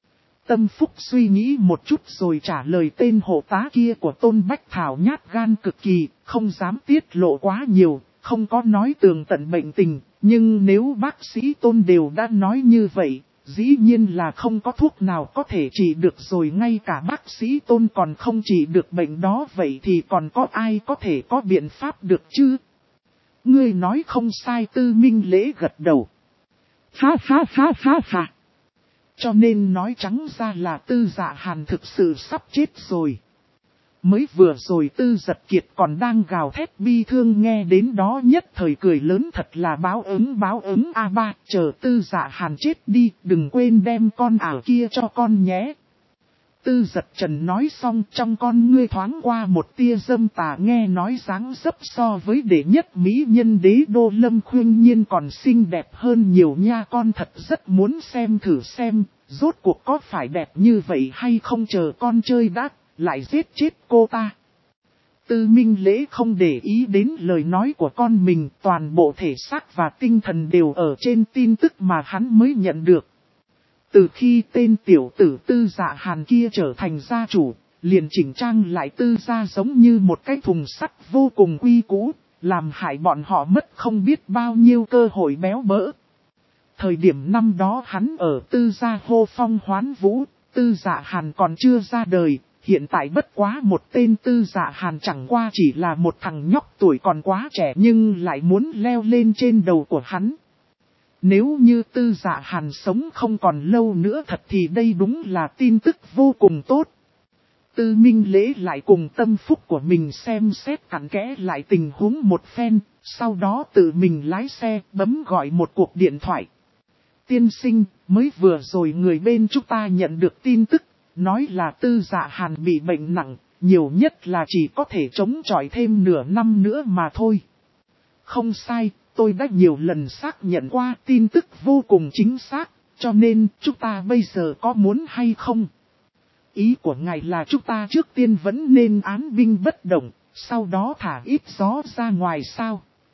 Tâm phúc suy nghĩ một chút rồi trả lời tên hộ tá kia của Tôn Bách Thảo nhát gan cực kỳ, không dám tiết lộ quá nhiều, không có nói tường tận bệnh tình, nhưng nếu bác sĩ Tôn đều đã nói như vậy, dĩ nhiên là không có thuốc nào có thể trị được rồi. Ngay cả bác sĩ Tôn còn không trị được bệnh đó, vậy thì còn có ai có thể có biện pháp được chứ? Ngươi nói không sai. Tư Minh Lễ gật đầu. Ha. Cho nên nói trắng ra là Tư Dạ Hàn thực sự sắp chết rồi. Mới vừa rồi Tư Giật Kiệt còn đang gào thét bi thương, nghe đến đó nhất thời cười lớn, thật là báo ứng A3, chờ Tư Dạ Hàn chết đi, đừng quên đem con ảo kia cho con nhé. Tư Giật Trần nói xong, trong con ngươi thoáng qua một tia dâm tà, nghe nói dáng dấp so với đệ nhất mỹ nhân đế đô Lâm Khuyên Nhiên còn xinh đẹp hơn nhiều nha. Con thật rất muốn xem thử xem, rốt cuộc có phải đẹp như vậy hay không, chờ con chơi đã, lại giết chết cô ta. Tư Minh Lễ không để ý đến lời nói của con mình, toàn bộ thể xác và tinh thần đều ở trên tin tức mà hắn mới nhận được. Từ khi tên tiểu tử Tư Dạ Hàn kia trở thành gia chủ, liền chỉnh trang lại Tư gia giống như một cái thùng sắt vô cùng quy cũ, làm hại bọn họ mất không biết bao nhiêu cơ hội béo bỡ. Thời điểm năm đó hắn ở Tư gia hô phong hoán vũ, Tư Dạ Hàn còn chưa ra đời, hiện tại bất quá một tên Tư Dạ Hàn chẳng qua chỉ là một thằng nhóc tuổi còn quá trẻ nhưng lại muốn leo lên trên đầu của hắn. Nếu như Tư Dạ Hàn sống không còn lâu nữa thật thì đây đúng là tin tức vô cùng tốt. Tư Minh Lễ lại cùng tâm phúc của mình xem xét cặn kẽ lại tình huống một phen, sau đó tự mình lái xe bấm gọi một cuộc điện thoại. Tiên sinh, mới vừa rồi người bên chúng ta nhận được tin tức, nói là Tư Dạ Hàn bị bệnh nặng, nhiều nhất là chỉ có thể chống chọi thêm nửa năm nữa mà thôi. Không sai. Tôi đã nhiều lần xác nhận qua, tin tức vô cùng chính xác, cho nên chúng ta bây giờ có muốn hay không? Ý của ngài là chúng ta trước tiên vẫn nên án binh bất động, sau đó thả ít gió ra ngoài sao?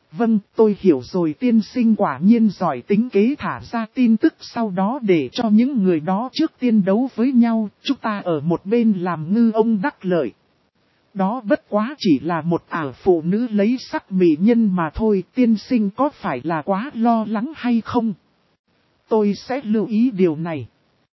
Vâng, tôi hiểu rồi, tiên sinh quả nhiên giỏi tính kế, thả ra tin tức sau đó để cho những người đó trước tiên đấu với nhau, chúng ta ở một bên làm ngư ông đắc lợi. Đó bất quá chỉ là một ảo phụ nữ lấy sắc mỹ nhân mà thôi, tiên sinh có phải là quá lo lắng hay không? Tôi sẽ lưu ý điều này.